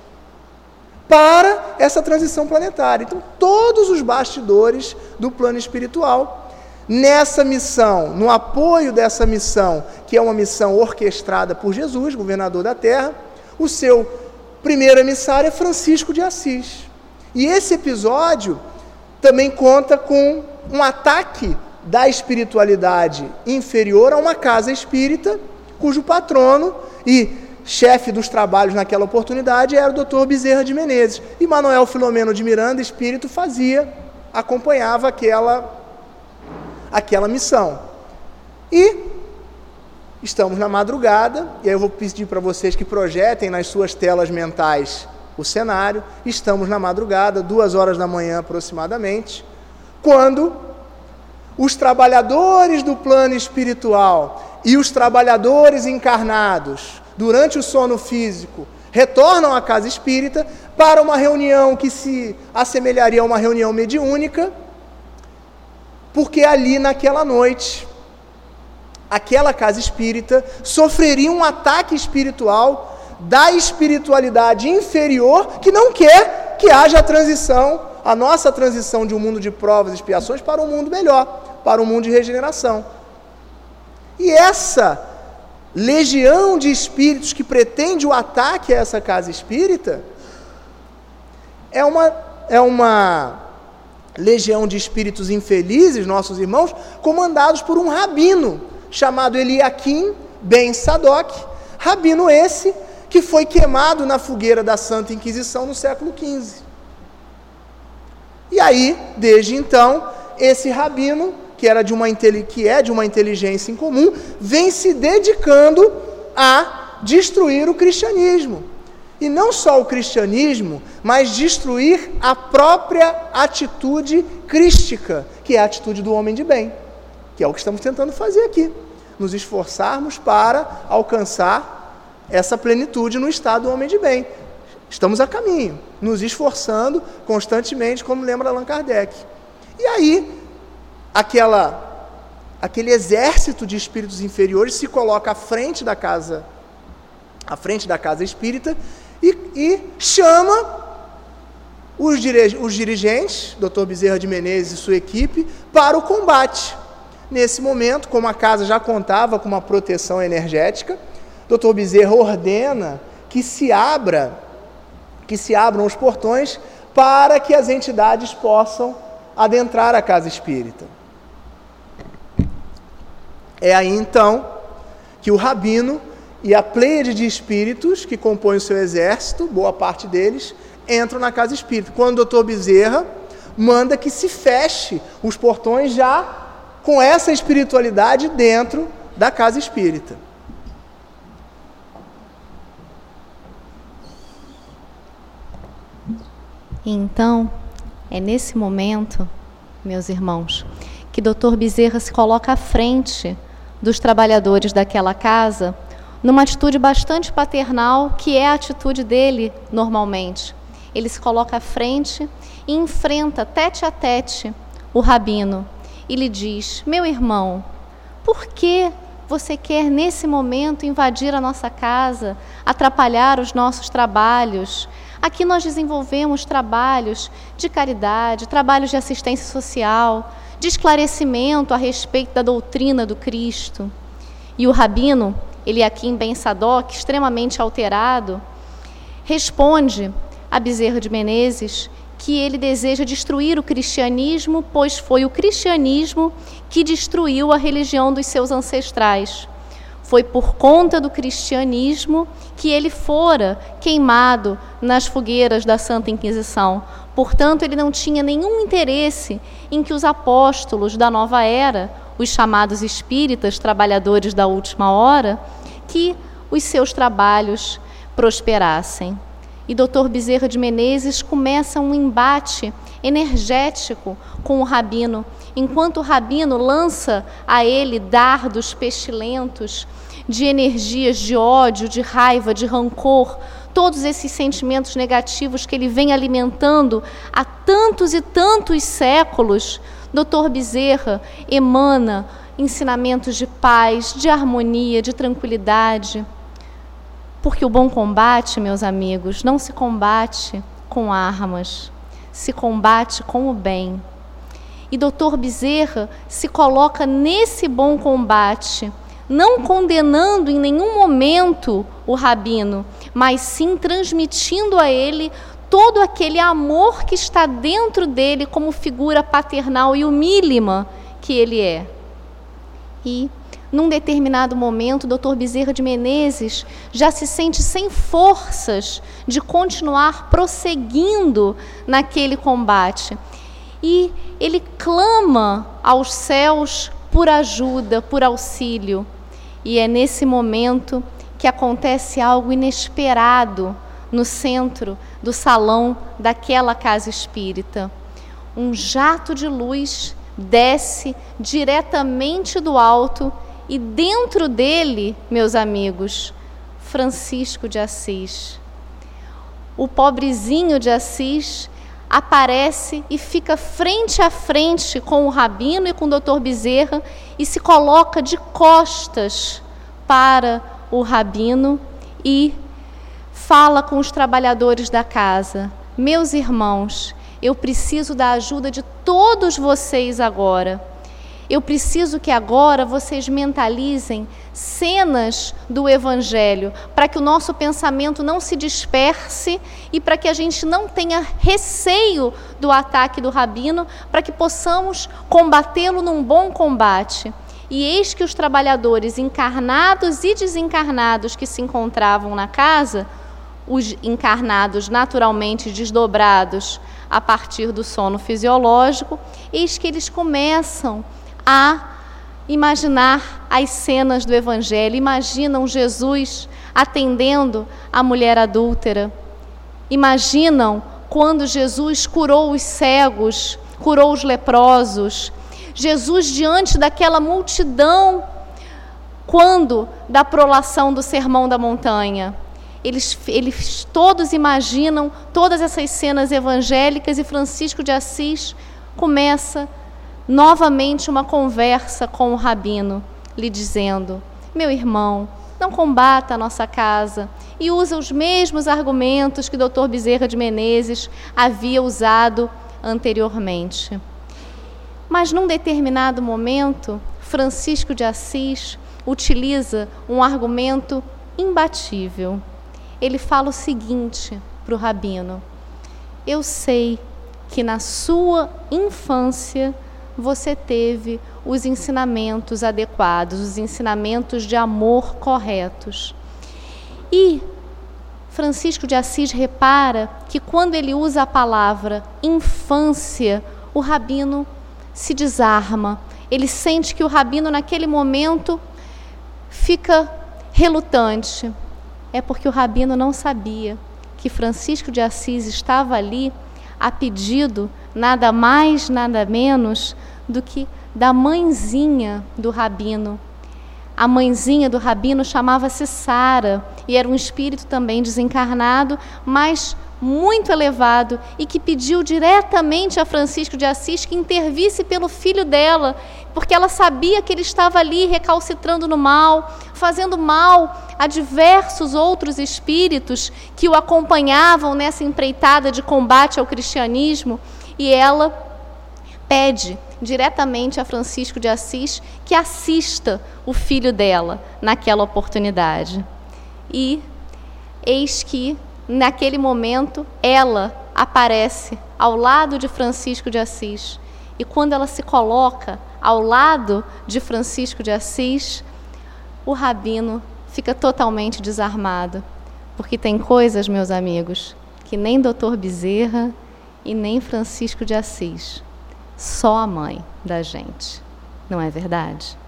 para essa transição planetária. Então, todos os bastidores do plano espiritual, nessa missão, no apoio dessa missão, que é uma missão orquestrada por Jesus, governador da Terra, o seu primeiro emissário é Francisco de Assis. E esse episódio também conta com um ataque da espiritualidade inferior a uma casa espírita, cujo patrono e chefe dos trabalhos naquela oportunidade era o doutor Bezerra de Menezes. E Manuel Filomeno de Miranda, espírito, fazia, acompanhava aquela, aquela missão. E estamos na madrugada, e aí eu vou pedir para vocês que projetem nas suas telas mentais o cenário. Estamos na madrugada, duas horas da manhã aproximadamente, quando os trabalhadores do plano espiritual e os trabalhadores encarnados, durante o sono físico, retornam à casa espírita para uma reunião que se assemelharia a uma reunião mediúnica, porque ali naquela noite, aquela casa espírita sofreria um ataque espiritual da espiritualidade inferior que não quer que haja a transição, a nossa transição de um mundo de provas e expiações para um mundo melhor, para um mundo de regeneração. E essa legião de espíritos que pretende o ataque a essa casa espírita é uma, é uma legião de espíritos infelizes, nossos irmãos, comandados por um rabino chamado Eliakim ben Sadoc, rabino esse que foi queimado na fogueira da Santa Inquisição no século quinze. E aí, desde então, esse rabino, que, era de uma, que é de uma inteligência incomum, vem se dedicando a destruir o cristianismo. E não só o cristianismo, mas destruir a própria atitude crística, que é a atitude do homem de bem, que é o que estamos tentando fazer aqui. Nos esforçarmos para alcançar essa plenitude no estado do homem de bem. Estamos a caminho, nos esforçando constantemente, como lembra Allan Kardec. E aí, aquela, aquele exército de espíritos inferiores se coloca à frente da casa, à frente da casa espírita e, e chama os, dire, os dirigentes, doutor Bezerra de Menezes e sua equipe, para o combate. Nesse momento, como a casa já contava com uma proteção energética, doutor Bezerra ordena que se abra, que se abram os portões para que as entidades possam adentrar a casa espírita. É aí então que o rabino e a pleiade de espíritos que compõem o seu exército, boa parte deles, entram na casa espírita. Quando o doutor Bezerra manda que se feche os portões já com essa espiritualidade dentro da casa espírita.
Então, é nesse momento, meus irmãos, que doutor Bezerra se coloca à frente dos trabalhadores daquela casa, numa atitude bastante paternal, que é a atitude dele normalmente. Ele se coloca à frente e enfrenta tete a tete o rabino e lhe diz: meu irmão, por que você quer nesse momento invadir a nossa casa, atrapalhar os nossos trabalhos? Aqui nós desenvolvemos trabalhos de caridade, trabalhos de assistência social, de esclarecimento a respeito da doutrina do Cristo. E o rabino, Eliakim ben Sadoc, extremamente alterado, responde a Bezerra de Menezes que ele deseja destruir o cristianismo, pois foi o cristianismo que destruiu a religião dos seus ancestrais. Foi por conta do cristianismo que ele fora queimado nas fogueiras da Santa Inquisição. Portanto, ele não tinha nenhum interesse em que os apóstolos da nova era, os chamados espíritas, trabalhadores da última hora, que os seus trabalhos prosperassem. E doutor Bezerra de Menezes começa um embate energético com o rabino, enquanto o rabino lança a ele dardos pestilentos de energias de ódio, de raiva, de rancor, todos esses sentimentos negativos que ele vem alimentando há tantos e tantos séculos. doutor Bezerra emana ensinamentos de paz, de harmonia, de tranquilidade. Porque o bom combate, meus amigos, não se combate com armas, se combate com o bem. E doutor Bezerra se coloca nesse bom combate, não condenando em nenhum momento o rabino, mas sim transmitindo a ele todo aquele amor que está dentro dele como figura paternal e humílima que ele é. E, num determinado momento, o doutor Bezerra de Menezes já se sente sem forças de continuar prosseguindo naquele combate. E ele clama aos céus por ajuda, por auxílio. E é nesse momento que acontece algo inesperado no centro do salão daquela casa espírita. Um jato de luz desce diretamente do alto e dentro dele, meus amigos, Francisco de Assis. O pobrezinho de Assis aparece e fica frente a frente com o Rabino e com o doutor Bezerra e se coloca de costas para o Rabino e fala com os trabalhadores da casa: meus irmãos, eu preciso da ajuda de todos vocês agora. Eu preciso que agora vocês mentalizem cenas do Evangelho, para que o nosso pensamento não se disperse e para que a gente não tenha receio do ataque do Rabino, para que possamos combatê-lo num bom combate. E eis que os trabalhadores encarnados e desencarnados que se encontravam na casa, os encarnados naturalmente desdobrados a partir do sono fisiológico, eis que eles começam a imaginar as cenas do Evangelho, imaginam Jesus atendendo a mulher adúltera, imaginam quando Jesus curou os cegos, curou os leprosos, Jesus diante daquela multidão, quando da prolação do Sermão da Montanha. Eles, eles todos imaginam todas essas cenas evangélicas e Francisco de Assis começa novamente uma conversa com o Rabino, lhe dizendo: meu irmão, não combata a nossa casa, e usa os mesmos argumentos que o doutor Bezerra de Menezes havia usado anteriormente. Mas num determinado momento, Francisco de Assis utiliza um argumento imbatível. Ele fala o seguinte para o Rabino: eu sei que na sua infância você teve os ensinamentos adequados, os ensinamentos de amor corretos. E Francisco de Assis repara que quando ele usa a palavra infância, o Rabino se desarma. Ele sente que o Rabino naquele momento fica relutante. É porque o Rabino não sabia que Francisco de Assis estava ali a pedido nada mais, nada menos do que da mãezinha do Rabino. A mãezinha do Rabino chamava-se Sara e era um espírito também desencarnado, mas muito elevado, e que pediu diretamente a Francisco de Assis que intervisse pelo filho dela, porque ela sabia que ele estava ali recalcitrando no mal, fazendo mal a diversos outros espíritos que o acompanhavam nessa empreitada de combate ao cristianismo, e ela pede diretamente a Francisco de Assis que assista o filho dela naquela oportunidade. E eis que, naquele momento, ela aparece ao lado de Francisco de Assis. E quando ela se coloca ao lado de Francisco de Assis, o Rabino fica totalmente desarmado. Porque tem coisas, meus amigos, que nem doutor Bezerra e nem Francisco de Assis, só a mãe da gente, não é verdade?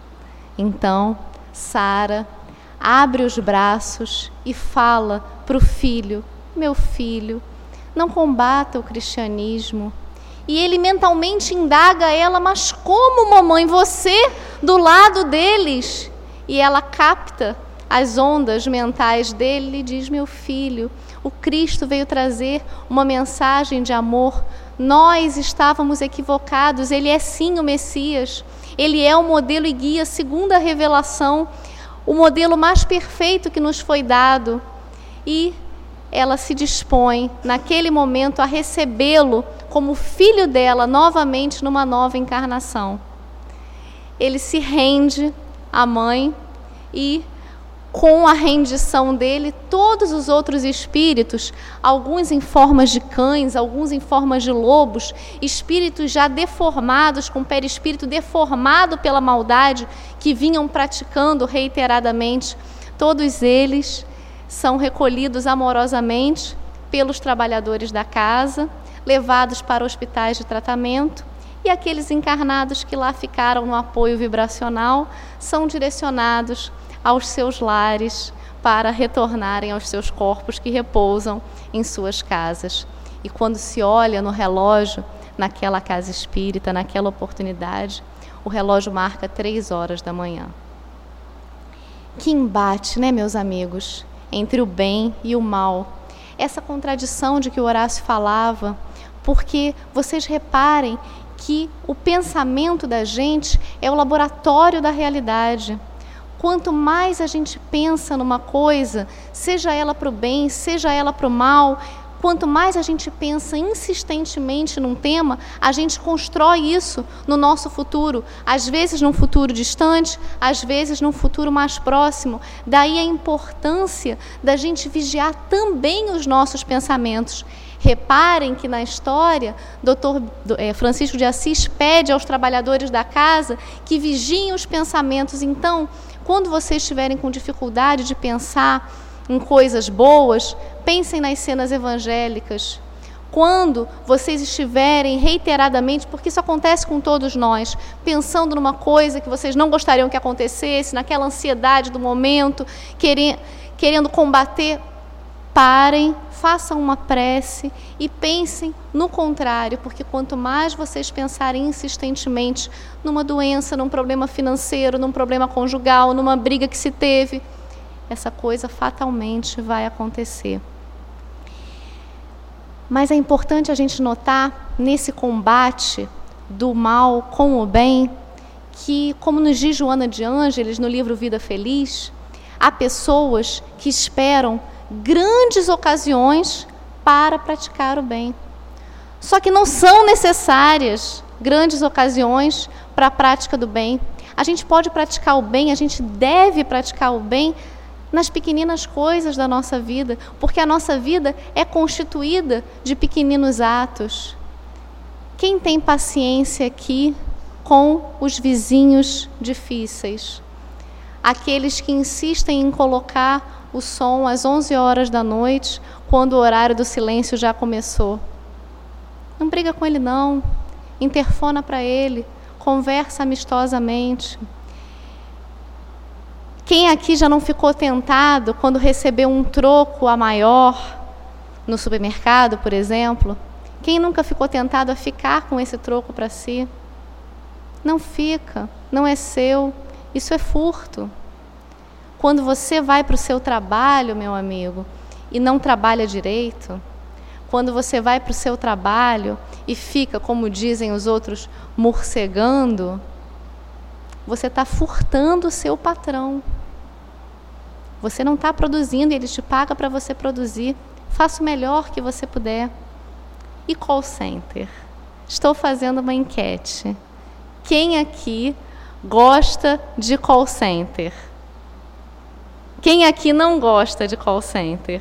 Então, Sara abre os braços e fala para o filho: meu filho, não combata o cristianismo. E ele mentalmente indaga ela: mas como, mamãe, você do lado deles? E ela capta as ondas mentais dele e diz: meu filho, o Cristo veio trazer uma mensagem de amor. Nós estávamos equivocados, ele é sim o Messias, ele é o modelo e guia segundo a revelação, o modelo mais perfeito que nos foi dado. E ela se dispõe, naquele momento, a recebê-lo como filho dela, novamente numa nova encarnação. Ele se rende à mãe e, com a rendição dele, todos os outros espíritos, alguns em formas de cães, alguns em formas de lobos, espíritos já deformados, com o perispírito deformado pela maldade, que vinham praticando reiteradamente, todos eles são recolhidos amorosamente pelos trabalhadores da casa, levados para hospitais de tratamento, e aqueles encarnados que lá ficaram no apoio vibracional são direcionados aos seus lares para retornarem aos seus corpos que repousam em suas casas. E quando se olha no relógio, naquela casa espírita, naquela oportunidade, o relógio marca três horas da manhã. Que embate, né, meus amigos, entre o bem e o mal. Essa contradição de que o Horácio falava, porque vocês reparem que o pensamento da gente é o laboratório da realidade. Quanto mais a gente pensa numa coisa, seja ela para o bem, seja ela para o mal, quanto mais a gente pensa insistentemente num tema, a gente constrói isso no nosso futuro, às vezes num futuro distante, às vezes num futuro mais próximo. Daí a importância da gente vigiar também os nossos pensamentos. Reparem que na história, doutor Francisco de Assis pede aos trabalhadores da casa que vigiem os pensamentos. Então, quando vocês estiverem com dificuldade de pensar em coisas boas, pensem nas cenas evangélicas. Quando vocês estiverem reiteradamente, porque isso acontece com todos nós, pensando numa coisa que vocês não gostariam que acontecesse, naquela ansiedade do momento, querendo, querendo combater, parem, façam uma prece e pensem no contrário, porque quanto mais vocês pensarem insistentemente numa doença, num problema financeiro, num problema conjugal, numa briga que se teve, essa coisa fatalmente vai acontecer. Mas é importante a gente notar, nesse combate do mal com o bem, que, como nos diz Joana de Ângeles, no livro Vida Feliz, há pessoas que esperam grandes ocasiões para praticar o bem. Só que não são necessárias grandes ocasiões para a prática do bem. A gente pode praticar o bem, a gente deve praticar o bem nas pequeninas coisas da nossa vida, porque a nossa vida é constituída de pequeninos atos. Quem tem paciência aqui com os vizinhos difíceis? Aqueles que insistem em colocar o som às onze horas da noite, quando o horário do silêncio já começou. Não briga com ele não, interfona para ele, conversa amistosamente. Quem aqui já não ficou tentado quando recebeu um troco a maior no supermercado, por exemplo? Quem nunca ficou tentado a ficar com esse troco para si? Não fica, não é seu, isso é furto. Quando você vai para o seu trabalho, meu amigo, e não trabalha direito, quando você vai para o seu trabalho e fica, como dizem os outros, morcegando, você está furtando o seu patrão. Você não está produzindo e ele te paga para você produzir. Faça o melhor que você puder. E call center? Estou fazendo uma enquete. Quem aqui gosta de call center? Quem aqui não gosta de call center?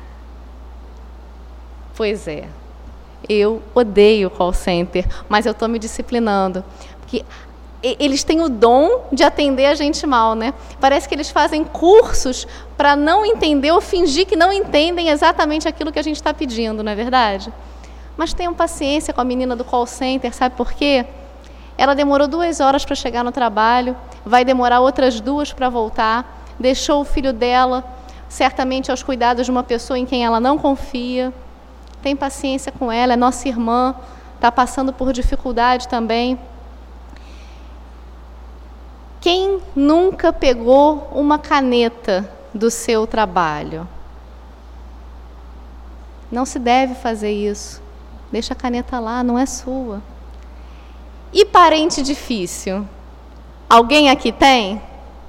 Pois é, eu odeio call center, mas eu estou me disciplinando, porque eles têm o dom de atender a gente mal, né? Parece que eles fazem cursos para não entender ou fingir que não entendem exatamente aquilo que a gente está pedindo, não é verdade? Mas tenham paciência com a menina do call center, sabe por quê? Ela demorou duas horas para chegar no trabalho, vai demorar outras duas para voltar, deixou o filho dela, certamente aos cuidados de uma pessoa em quem ela não confia. Tem paciência com ela, é nossa irmã, está passando por dificuldade também. Quem nunca pegou uma caneta do seu trabalho? Não se deve fazer isso. Deixa a caneta lá, não é sua. E parente difícil? Alguém aqui tem?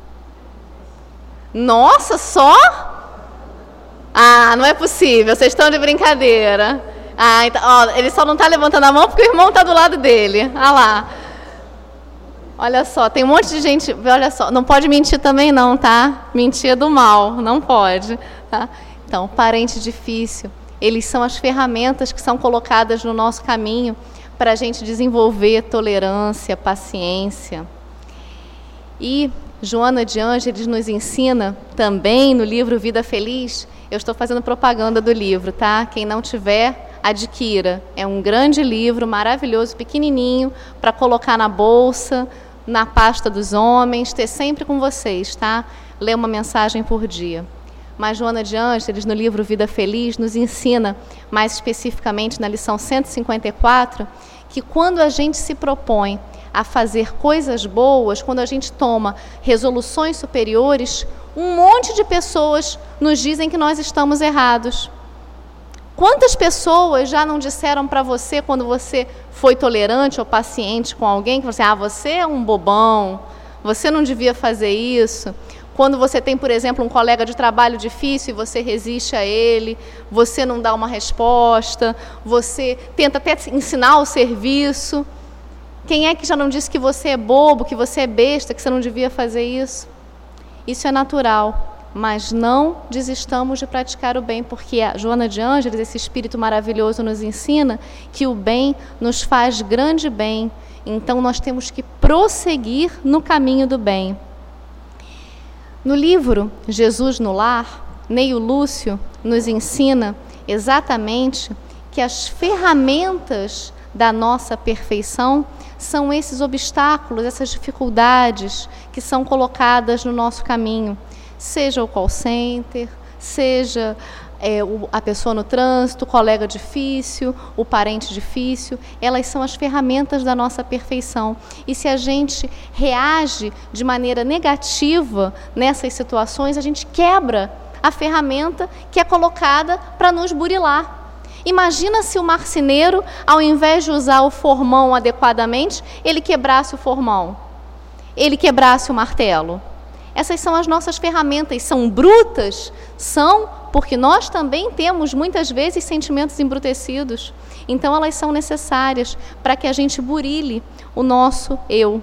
Nossa, só? Ah, não é possível, vocês estão de brincadeira. Ah, então, ó, ele só não está levantando a mão porque o irmão está do lado dele. Ah lá. Olha só, tem um monte de gente, olha só, não pode mentir também não, tá? Mentir é do mal, não pode. Tá? Então, parente difícil, eles são as ferramentas que são colocadas no nosso caminho para a gente desenvolver tolerância, paciência. E Joana de Ângeles nos ensina também no livro Vida Feliz, eu estou fazendo propaganda do livro, tá? Quem não tiver, adquira. É um grande livro, maravilhoso, pequenininho, para colocar na bolsa, na pasta dos homens, ter sempre com vocês, tá? Ler uma mensagem por dia. Mas Joana de Ângeles, no livro Vida Feliz, nos ensina, mais especificamente na lição cento e cinquenta e quatro, que quando a gente se propõe a fazer coisas boas, quando a gente toma resoluções superiores, um monte de pessoas nos dizem que nós estamos errados. Quantas pessoas já não disseram para você, quando você foi tolerante ou paciente com alguém, que você, ah, você é um bobão, você não devia fazer isso. Quando você tem, por exemplo, um colega de trabalho difícil e você resiste a ele, você não dá uma resposta, você tenta até ensinar o serviço. Quem é que já não disse que você é bobo, que você é besta, que você não devia fazer isso? Isso é natural, mas não desistamos de praticar o bem, porque a Joana de Ângeles, esse espírito maravilhoso, nos ensina que o bem nos faz grande bem. Então nós temos que prosseguir no caminho do bem. No livro Jesus no Lar, Neio Lúcio nos ensina exatamente que as ferramentas da nossa perfeição são esses obstáculos, essas dificuldades que são colocadas no nosso caminho, seja o call center, seja é, o, a pessoa no trânsito, o colega difícil, o parente difícil, elas são as ferramentas da nossa perfeição. E se a gente reage de maneira negativa nessas situações, a gente quebra a ferramenta que é colocada para nos burilar. Imagina se o marceneiro, ao invés de usar o formão adequadamente, ele quebrasse o formão, ele quebrasse o martelo. Essas são as nossas ferramentas, são brutas? São, porque nós também temos muitas vezes sentimentos embrutecidos. Então elas são necessárias para que a gente burile o nosso eu.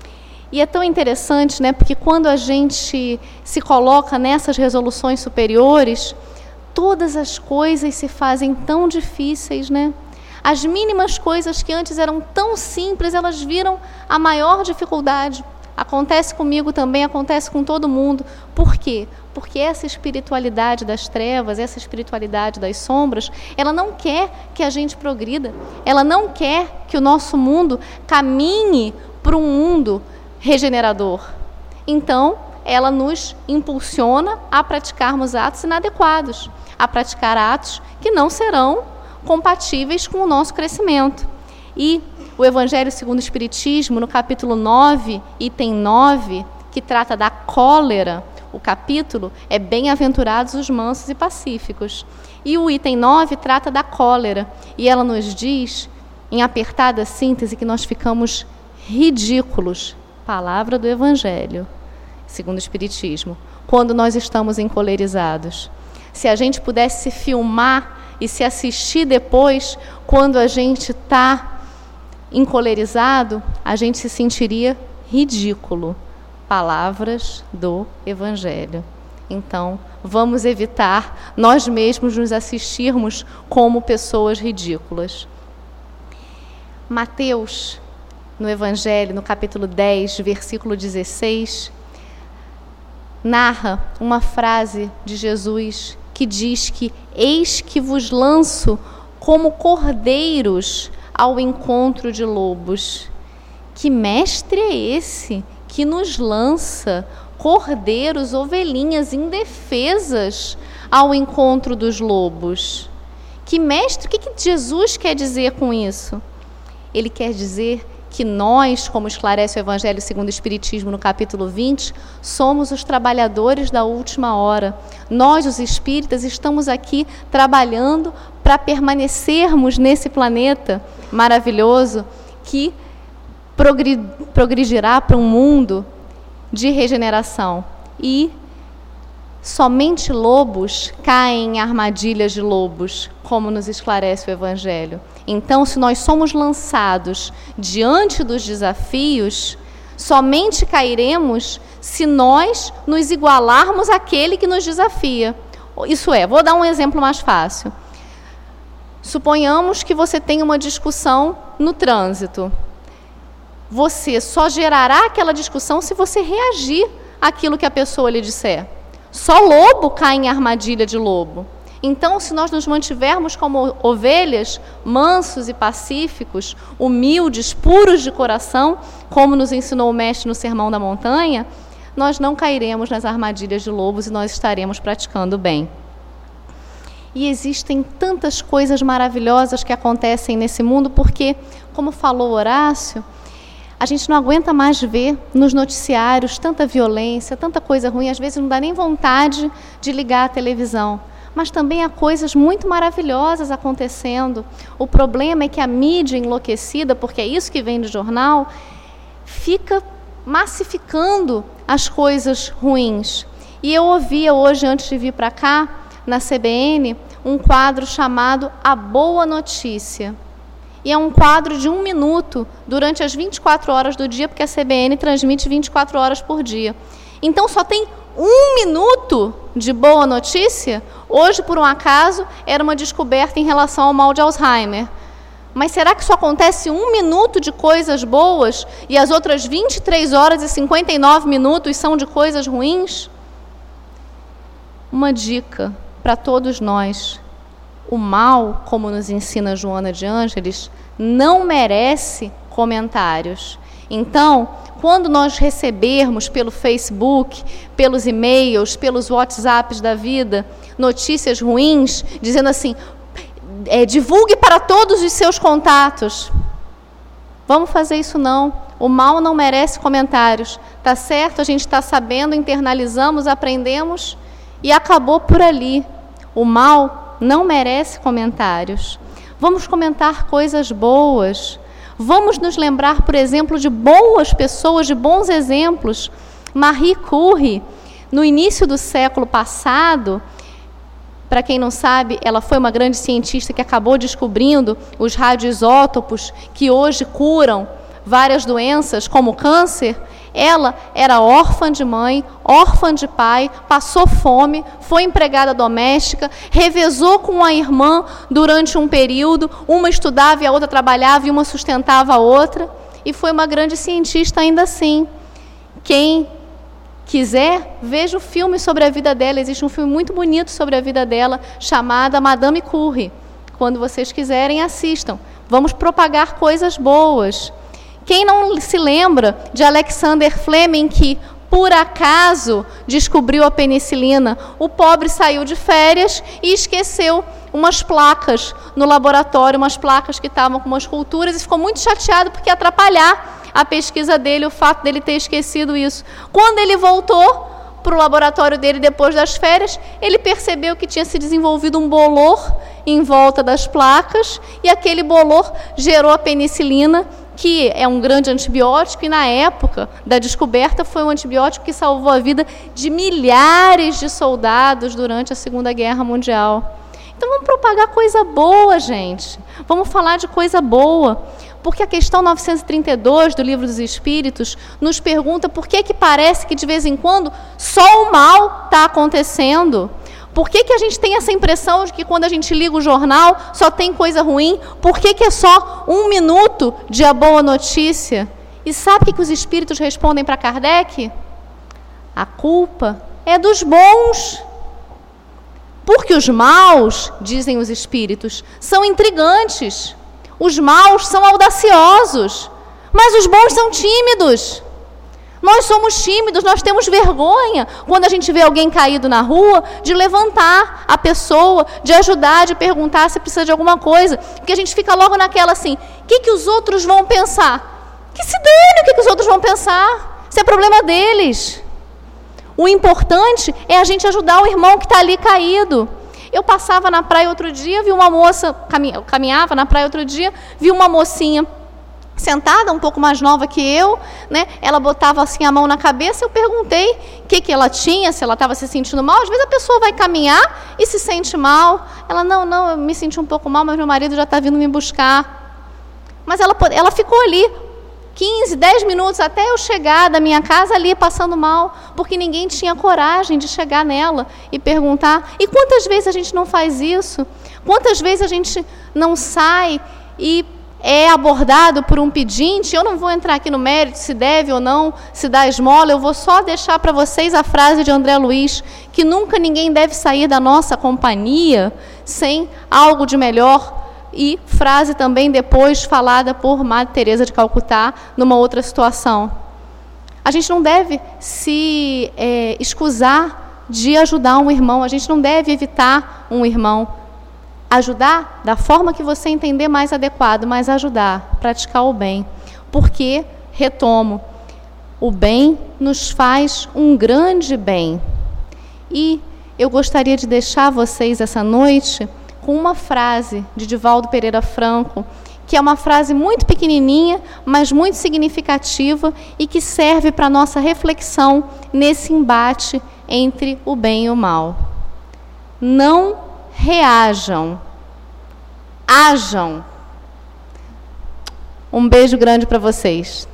E é tão interessante, né? Porque quando a gente se coloca nessas resoluções superiores, todas as coisas se fazem tão difíceis, né? As mínimas coisas que antes eram tão simples, elas viram a maior dificuldade. Acontece comigo também, acontece com todo mundo. Por quê? Porque essa espiritualidade das trevas, essa espiritualidade das sombras, ela não quer que a gente progrida. Ela não quer que o nosso mundo caminhe para um mundo regenerador. Então, ela nos impulsiona a praticarmos atos inadequados, a praticar atos que não serão compatíveis com o nosso crescimento. E o Evangelho segundo o Espiritismo, no capítulo nove, item nove, que trata da cólera, o capítulo é Bem-aventurados os mansos e pacíficos. E o item nove trata da cólera, e ela nos diz, em apertada síntese, que nós ficamos ridículos, palavra do Evangelho, segundo o Espiritismo, quando nós estamos encolerizados. Se a gente pudesse se filmar e se assistir depois, quando a gente está encolerizado, a gente se sentiria ridículo. Palavras do Evangelho. Então, vamos evitar nós mesmos nos assistirmos como pessoas ridículas. Mateus, no Evangelho, no capítulo dez, versículo dezesseis, narra uma frase de Jesus que diz que eis que vos lanço como cordeiros ao encontro de lobos. Que mestre é esse que nos lança cordeiros, ovelhinhas indefesas ao encontro dos lobos? Que mestre, o que, que Jesus quer dizer com isso? Ele quer dizer que nós, como esclarece o Evangelho segundo o Espiritismo no capítulo vinte, somos os trabalhadores da última hora. Nós, os espíritas, estamos aqui trabalhando para permanecermos nesse planeta maravilhoso que progredirá para um mundo de regeneração. E somente lobos caem em armadilhas de lobos, como nos esclarece o Evangelho. Então, se nós somos lançados diante dos desafios, somente cairemos se nós nos igualarmos àquele que nos desafia. Isso é, vou dar um exemplo mais fácil. Suponhamos que você tenha uma discussão no trânsito. Você só gerará aquela discussão se você reagir àquilo que a pessoa lhe disser. Só lobo cai em armadilha de lobo. Então, se nós nos mantivermos como ovelhas, mansos e pacíficos, humildes, puros de coração, como nos ensinou o Mestre no Sermão da Montanha, nós não cairemos nas armadilhas de lobos e nós estaremos praticando o bem. E existem tantas coisas maravilhosas que acontecem nesse mundo, porque, como falou Horácio, a gente não aguenta mais ver nos noticiários tanta violência, tanta coisa ruim. Às vezes não dá nem vontade de ligar a televisão. Mas também há coisas muito maravilhosas acontecendo. O problema é que a mídia enlouquecida, porque é isso que vem do jornal, fica massificando as coisas ruins. E eu ouvia hoje, antes de vir para cá, na C B N, um quadro chamado A Boa Notícia. E é um quadro de um minuto durante as vinte e quatro horas do dia, porque a C B N transmite vinte e quatro horas por dia. Então só tem um minuto de boa notícia. Hoje, por um acaso, era uma descoberta em relação ao mal de Alzheimer. Mas será que só acontece um minuto de coisas boas e as outras vinte e três horas e cinquenta e nove minutos são de coisas ruins? Uma dica para todos nós: o mal, como nos ensina Joana de Ângeles, não merece comentários. Então, quando nós recebermos pelo Facebook, pelos e-mails, pelos WhatsApps da vida, notícias ruins, dizendo assim, é, divulgue para todos os seus contatos. Vamos fazer isso não. O mal não merece comentários. Tá certo? A gente está sabendo, internalizamos, aprendemos e acabou por ali. O mal não merece comentários. Vamos comentar coisas boas. Vamos nos lembrar, por exemplo, de boas pessoas, de bons exemplos. Marie Curie, no início do século passado, para quem não sabe, ela foi uma grande cientista que acabou descobrindo os radioisótopos que hoje curam várias doenças, como o câncer. Ela era órfã de mãe, órfã de pai, passou fome, foi empregada doméstica, revezou com a irmã durante um período, uma estudava e a outra trabalhava e uma sustentava a outra, e foi uma grande cientista ainda assim. Quem quiser, veja o filme sobre a vida dela. Existe um filme muito bonito sobre a vida dela, chamado Madame Curie. Quando vocês quiserem, assistam. Vamos propagar coisas boas. Quem não se lembra de Alexander Fleming, que, por acaso, descobriu a penicilina? O pobre saiu de férias e esqueceu umas placas no laboratório, umas placas que estavam com umas culturas, e ficou muito chateado porque ia atrapalhar a pesquisa dele, o fato dele ter esquecido isso. Quando ele voltou para o laboratório dele depois das férias, ele percebeu que tinha se desenvolvido um bolor em volta das placas, e aquele bolor gerou a penicilina, que é um grande antibiótico, e na época da descoberta foi um antibiótico que salvou a vida de milhares de soldados durante a Segunda Guerra Mundial. Então vamos propagar coisa boa, gente. Vamos falar de coisa boa. Porque a questão novecentos e trinta e dois do Livro dos Espíritos nos pergunta por que que parece que de vez em quando só o mal está acontecendo. Por que que a gente tem essa impressão de que quando a gente liga o jornal só tem coisa ruim? Por que que é só um minuto de a boa notícia? E sabe o que que os espíritos respondem para Kardec? A culpa é dos bons. Porque os maus, dizem os espíritos, são intrigantes. Os maus são audaciosos. Mas os bons são tímidos. Nós somos tímidos, nós temos vergonha quando a gente vê alguém caído na rua, de levantar a pessoa, de ajudar, de perguntar se precisa de alguma coisa. Porque a gente fica logo naquela assim, o que que os outros vão pensar? Que se dane o que que os outros vão pensar. Isso é problema deles. O importante é a gente ajudar o irmão que está ali caído. Eu passava na praia outro dia, vi uma moça, caminhava na praia outro dia, vi uma mocinha sentada, um pouco mais nova que eu, né? Ela botava assim a mão na cabeça. Eu perguntei o que que ela tinha, se ela estava se sentindo mal. Às vezes a pessoa vai caminhar e se sente mal. Ela, não, não, eu me senti um pouco mal, mas meu marido já está vindo me buscar. Mas ela, ela ficou ali quinze, dez minutos até eu chegar da minha casa ali passando mal, porque ninguém tinha coragem de chegar nela e perguntar. E quantas vezes a gente não faz isso? Quantas vezes a gente não sai e é abordado por um pedinte? Eu não vou entrar aqui no mérito se deve ou não, se dá esmola. Eu vou só deixar para vocês a frase de André Luiz, que nunca ninguém deve sair da nossa companhia sem algo de melhor. E frase também depois falada por Madre Teresa de Calcutá, numa outra situação. A gente não deve se é, escusar de ajudar um irmão, a gente não deve evitar um irmão. Ajudar da forma que você entender mais adequado, mas ajudar, praticar o bem. Porque, retomo, o bem nos faz um grande bem. E eu gostaria de deixar vocês essa noite com uma frase de Divaldo Pereira Franco, que é uma frase muito pequenininha, mas muito significativa e que serve para a nossa reflexão nesse embate entre o bem e o mal. Não reajam, ajam. Um beijo grande para vocês.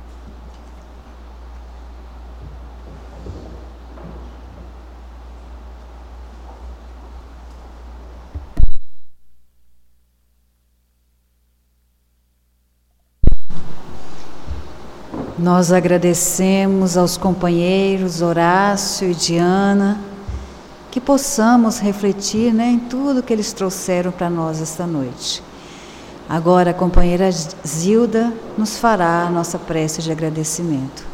Nós agradecemos aos companheiros Horácio e Diana, que possamos refletir, né, em tudo que eles trouxeram para nós esta noite. Agora a companheira Zilda nos fará a nossa prece de agradecimento.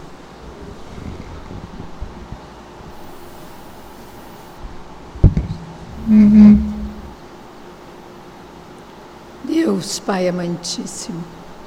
Uhum. Deus, Pai amantíssimo,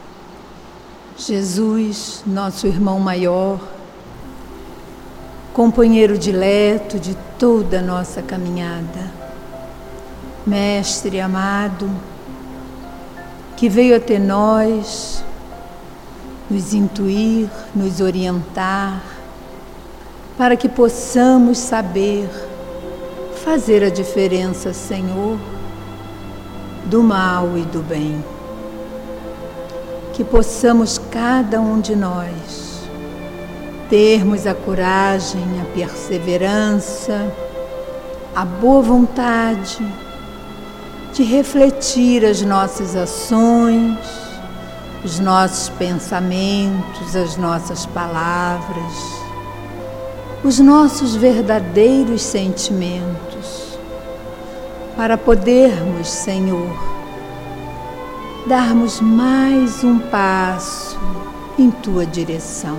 Jesus, nosso irmão maior, companheiro dileto de toda a nossa caminhada, Mestre amado, que veio até nós, nos intuir, nos orientar, para que possamos saber fazer a diferença, Senhor, do mal e do bem. Que possamos cada um de nós termos a coragem, a perseverança, a boa vontade de refletir as nossas ações, os nossos pensamentos, as nossas palavras, os nossos verdadeiros sentimentos, para podermos, Senhor, darmos mais um passo em Tua direção.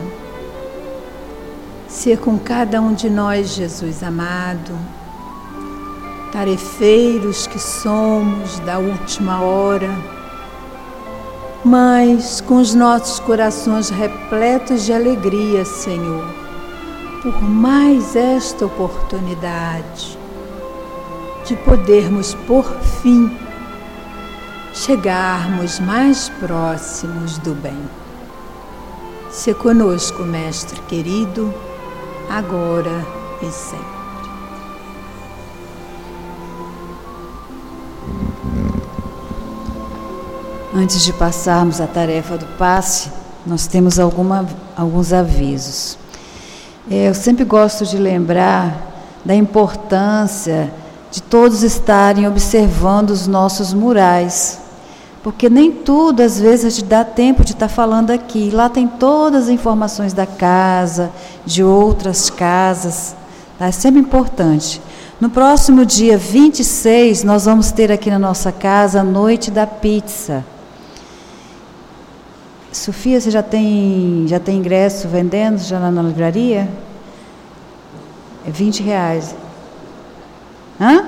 Ser com cada um de nós, Jesus amado, tarefeiros que somos da última hora, mas com os nossos corações repletos de alegria, Senhor, por mais esta oportunidade de podermos, por fim, chegarmos mais próximos do bem. Se conosco, Mestre querido, agora e sempre.
Antes de passarmos à tarefa do passe, nós temos alguma, alguns avisos. É, eu sempre gosto de lembrar da importância de todos estarem observando os nossos murais, porque nem tudo, às vezes, a gente dá tempo de estar falando aqui. Lá tem todas as informações da casa, de outras casas, tá? É sempre importante. No próximo dia vinte e seis, nós vamos ter aqui na nossa casa a Noite da Pizza. Sofia, você já tem, já tem ingresso vendendo já lá na livraria? É vinte reais. Hã?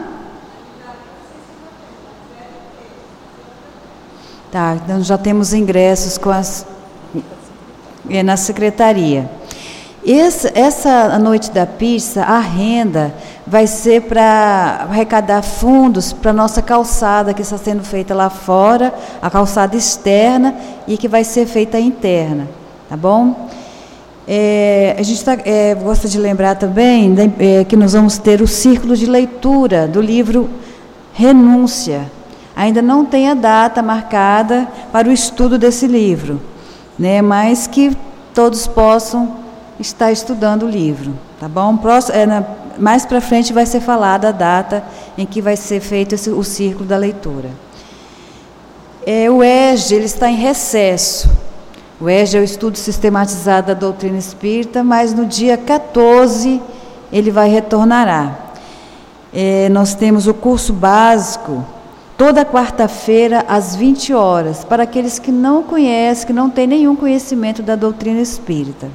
Tá, então já temos ingressos com as, é, na secretaria. Essa, essa Noite da Pizza, a renda vai ser para arrecadar fundos para a nossa calçada que está sendo feita lá fora, a calçada externa e que vai ser feita interna, tá bom? É, a gente tá, é, gosta de lembrar também né, é, que nós vamos ter o círculo de leitura do livro Renúncia. Ainda não tem a data marcada para o estudo desse livro, né, mas que todos possam estar estudando o livro, tá bom? Próximo, é, na, mais para frente vai ser falada a data em que vai ser feito esse, o círculo da leitura. É, o E S D ele está em recesso. O E S D é o estudo sistematizado da doutrina espírita, mas no dia quatorze ele vai retornará. É, nós temos o curso básico toda quarta-feira às vinte horas, para aqueles que não conhecem, que não têm nenhum conhecimento da doutrina espírita.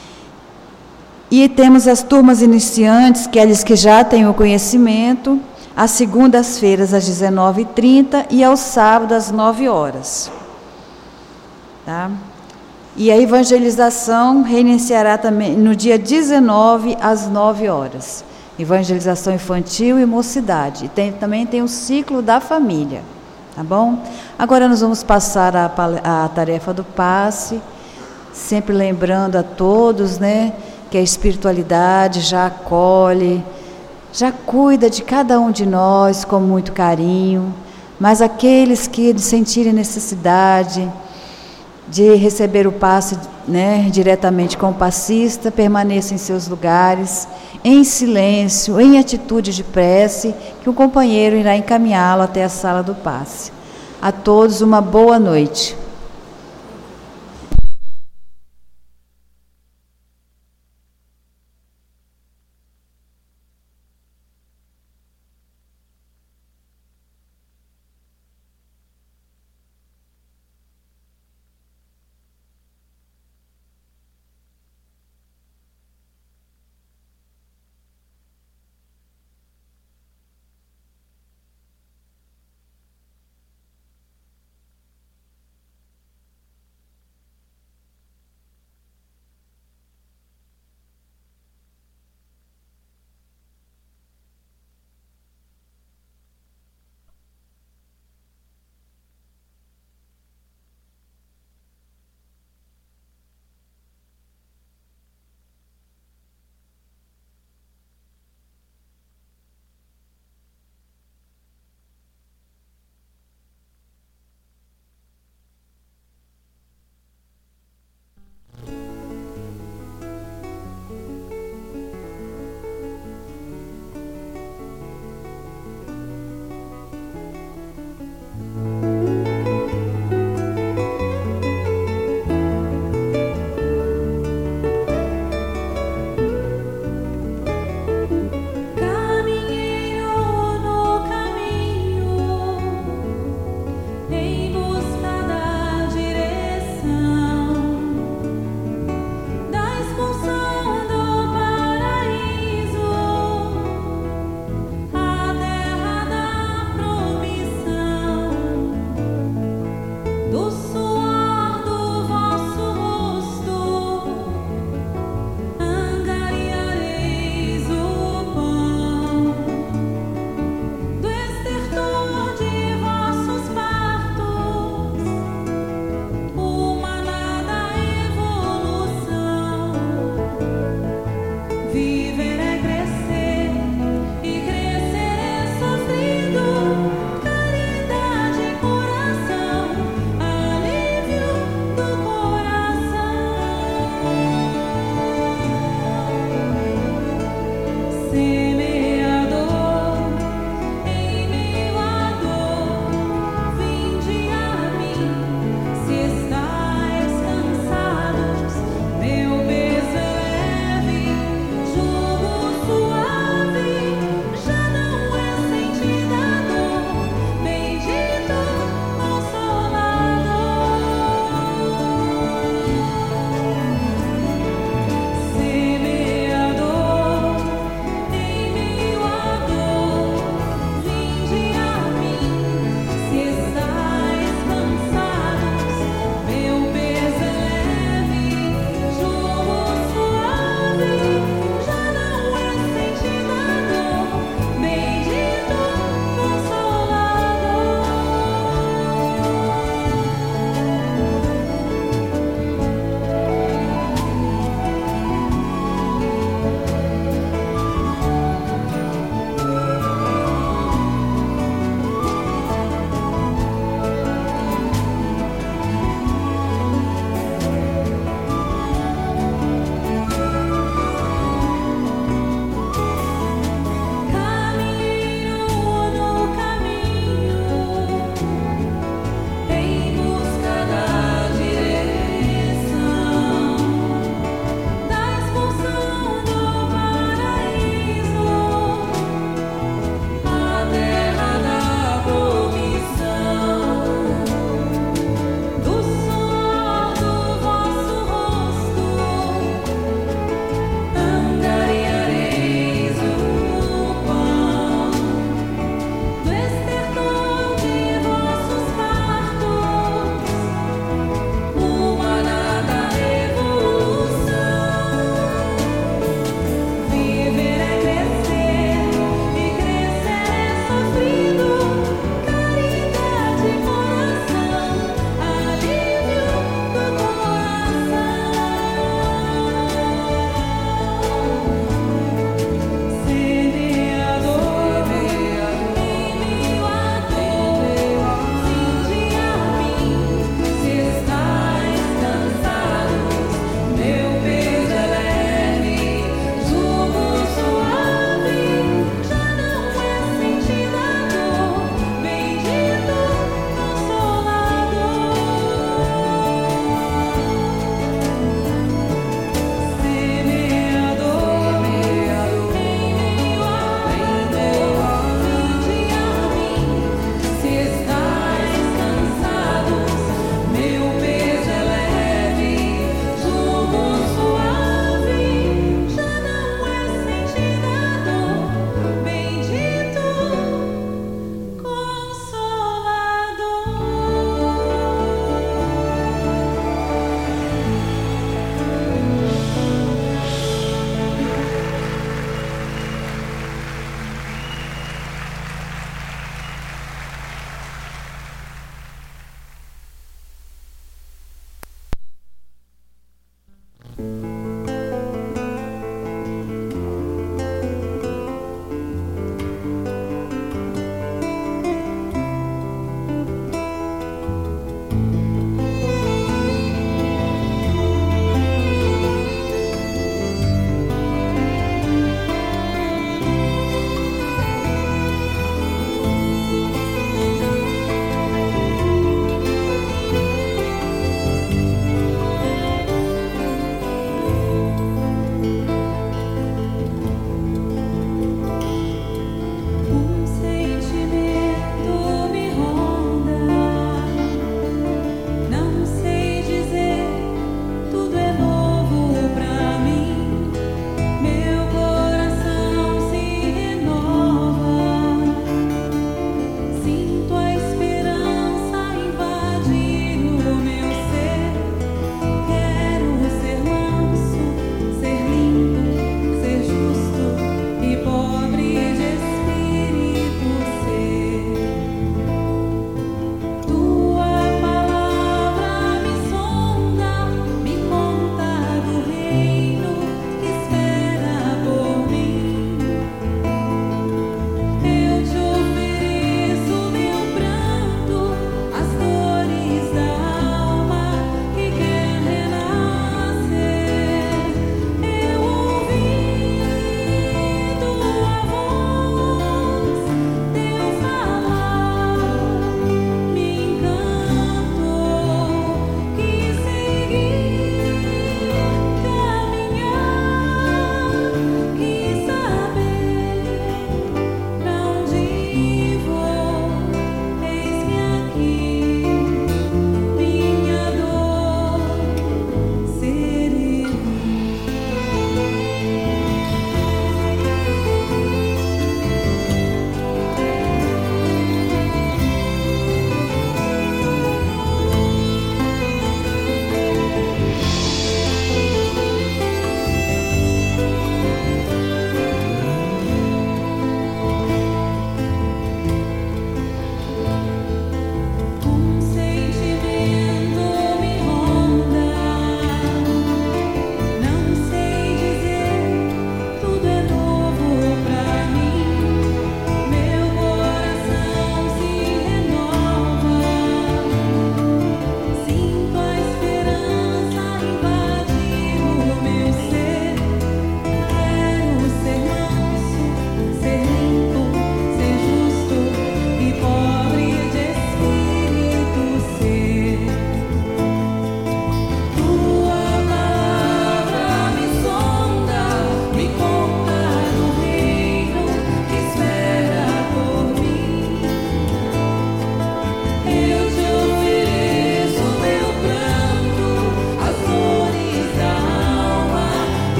E temos as turmas iniciantes, que aqueles que já têm o conhecimento, às segundas-feiras às dezenove e trinta e aos sábados às nove horas. Tá? E a evangelização reiniciará também no dia dezenove às nove horas. Evangelização infantil e mocidade. E tem, também tem o ciclo da família. Tá bom? Agora nós vamos passar a, a tarefa do passe, sempre lembrando a todos, né, que a espiritualidade já acolhe, já cuida de cada um de nós com muito carinho, mas aqueles que sentirem necessidade de receber o passe, né, diretamente com o passista, permaneçam em seus lugares, em silêncio, em atitude de prece, que o companheiro irá encaminhá-lo até a sala do passe. A todos uma boa noite.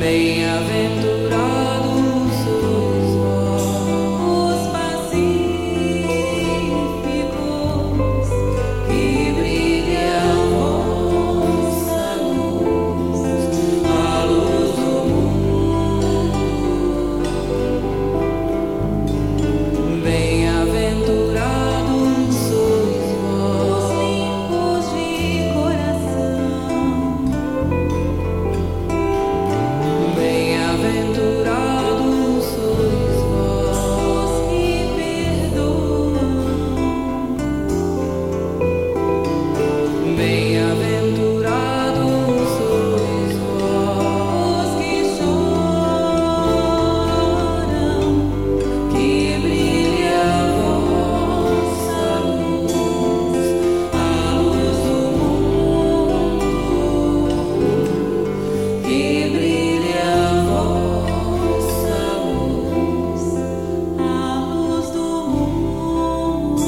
Bem-aventurados sois vós, os pacíficos, que brilhe a vossa luz, a luz do mundo. Bem-aventurados sois vós, os limpos de coração. Bem-aventurados sois vós, os que perdoam. Bem-aventurados sois vós, os que choram, que brilhe a vossa luz, a luz do mundo, que brilhe a vossa luz, a luz do mundo.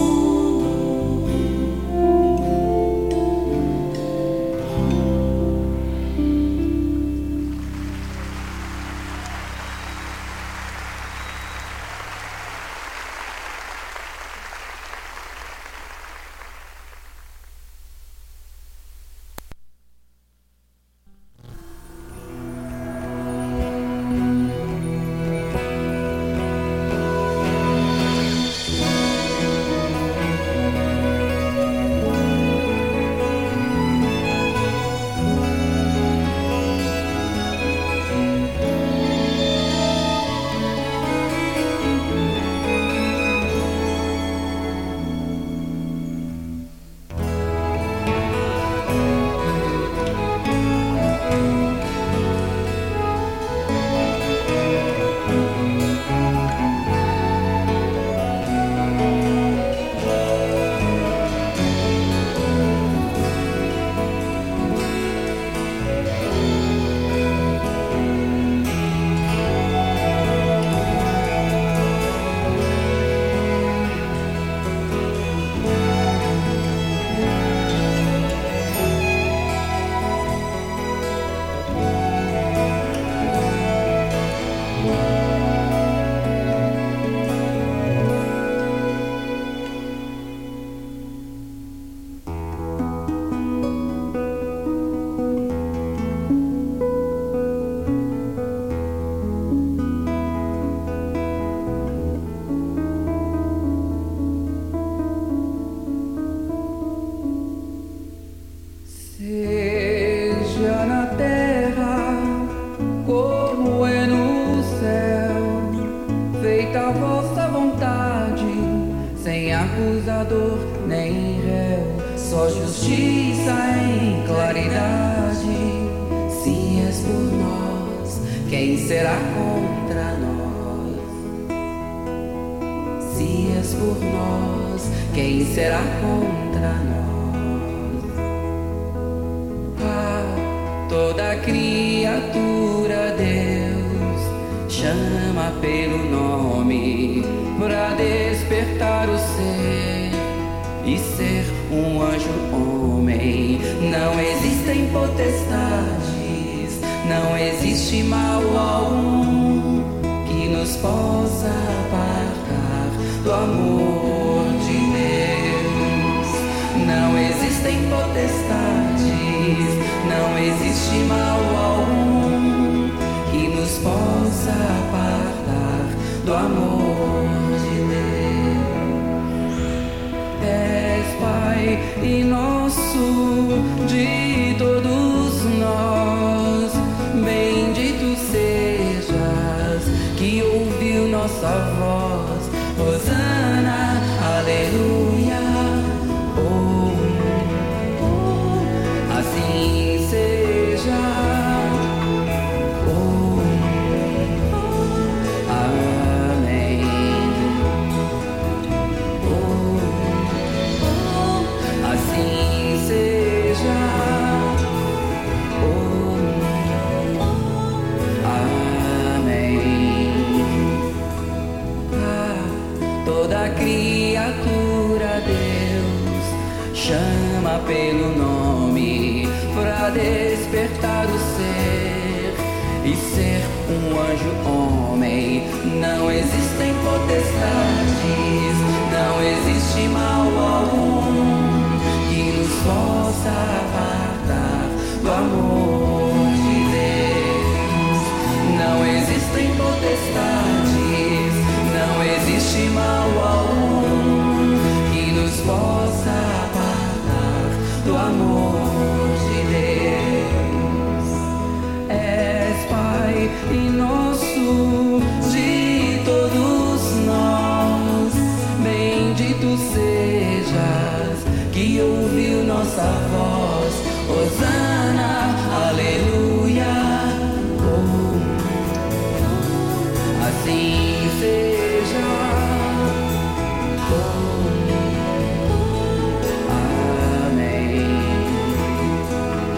Seja na terra como é no céu, feita a vossa vontade, sem acusador nem réu, só justiça em claridade. Se és por nós, quem será contra nós? Se és por nós, quem será contra nós? Toda criatura Deus chama pelo nome pra despertar o ser e ser um anjo homem. Não existem potestades, não existe mal algum que nos possa apartar do amor de Deus. Não existem potestades, não existe mal algum que nos possa apartar do amor de Deus. És Pai e nosso de todos nós, bendito sejas que ouviu nossa voz. Hosana, aleluia. Oh, oh, assim seja. Oh, oh, amém. Oh, oh, assim seja. Oh, oh, amém. e ser um anjo homem. Não existem potestades, não existe mal algum que nos possa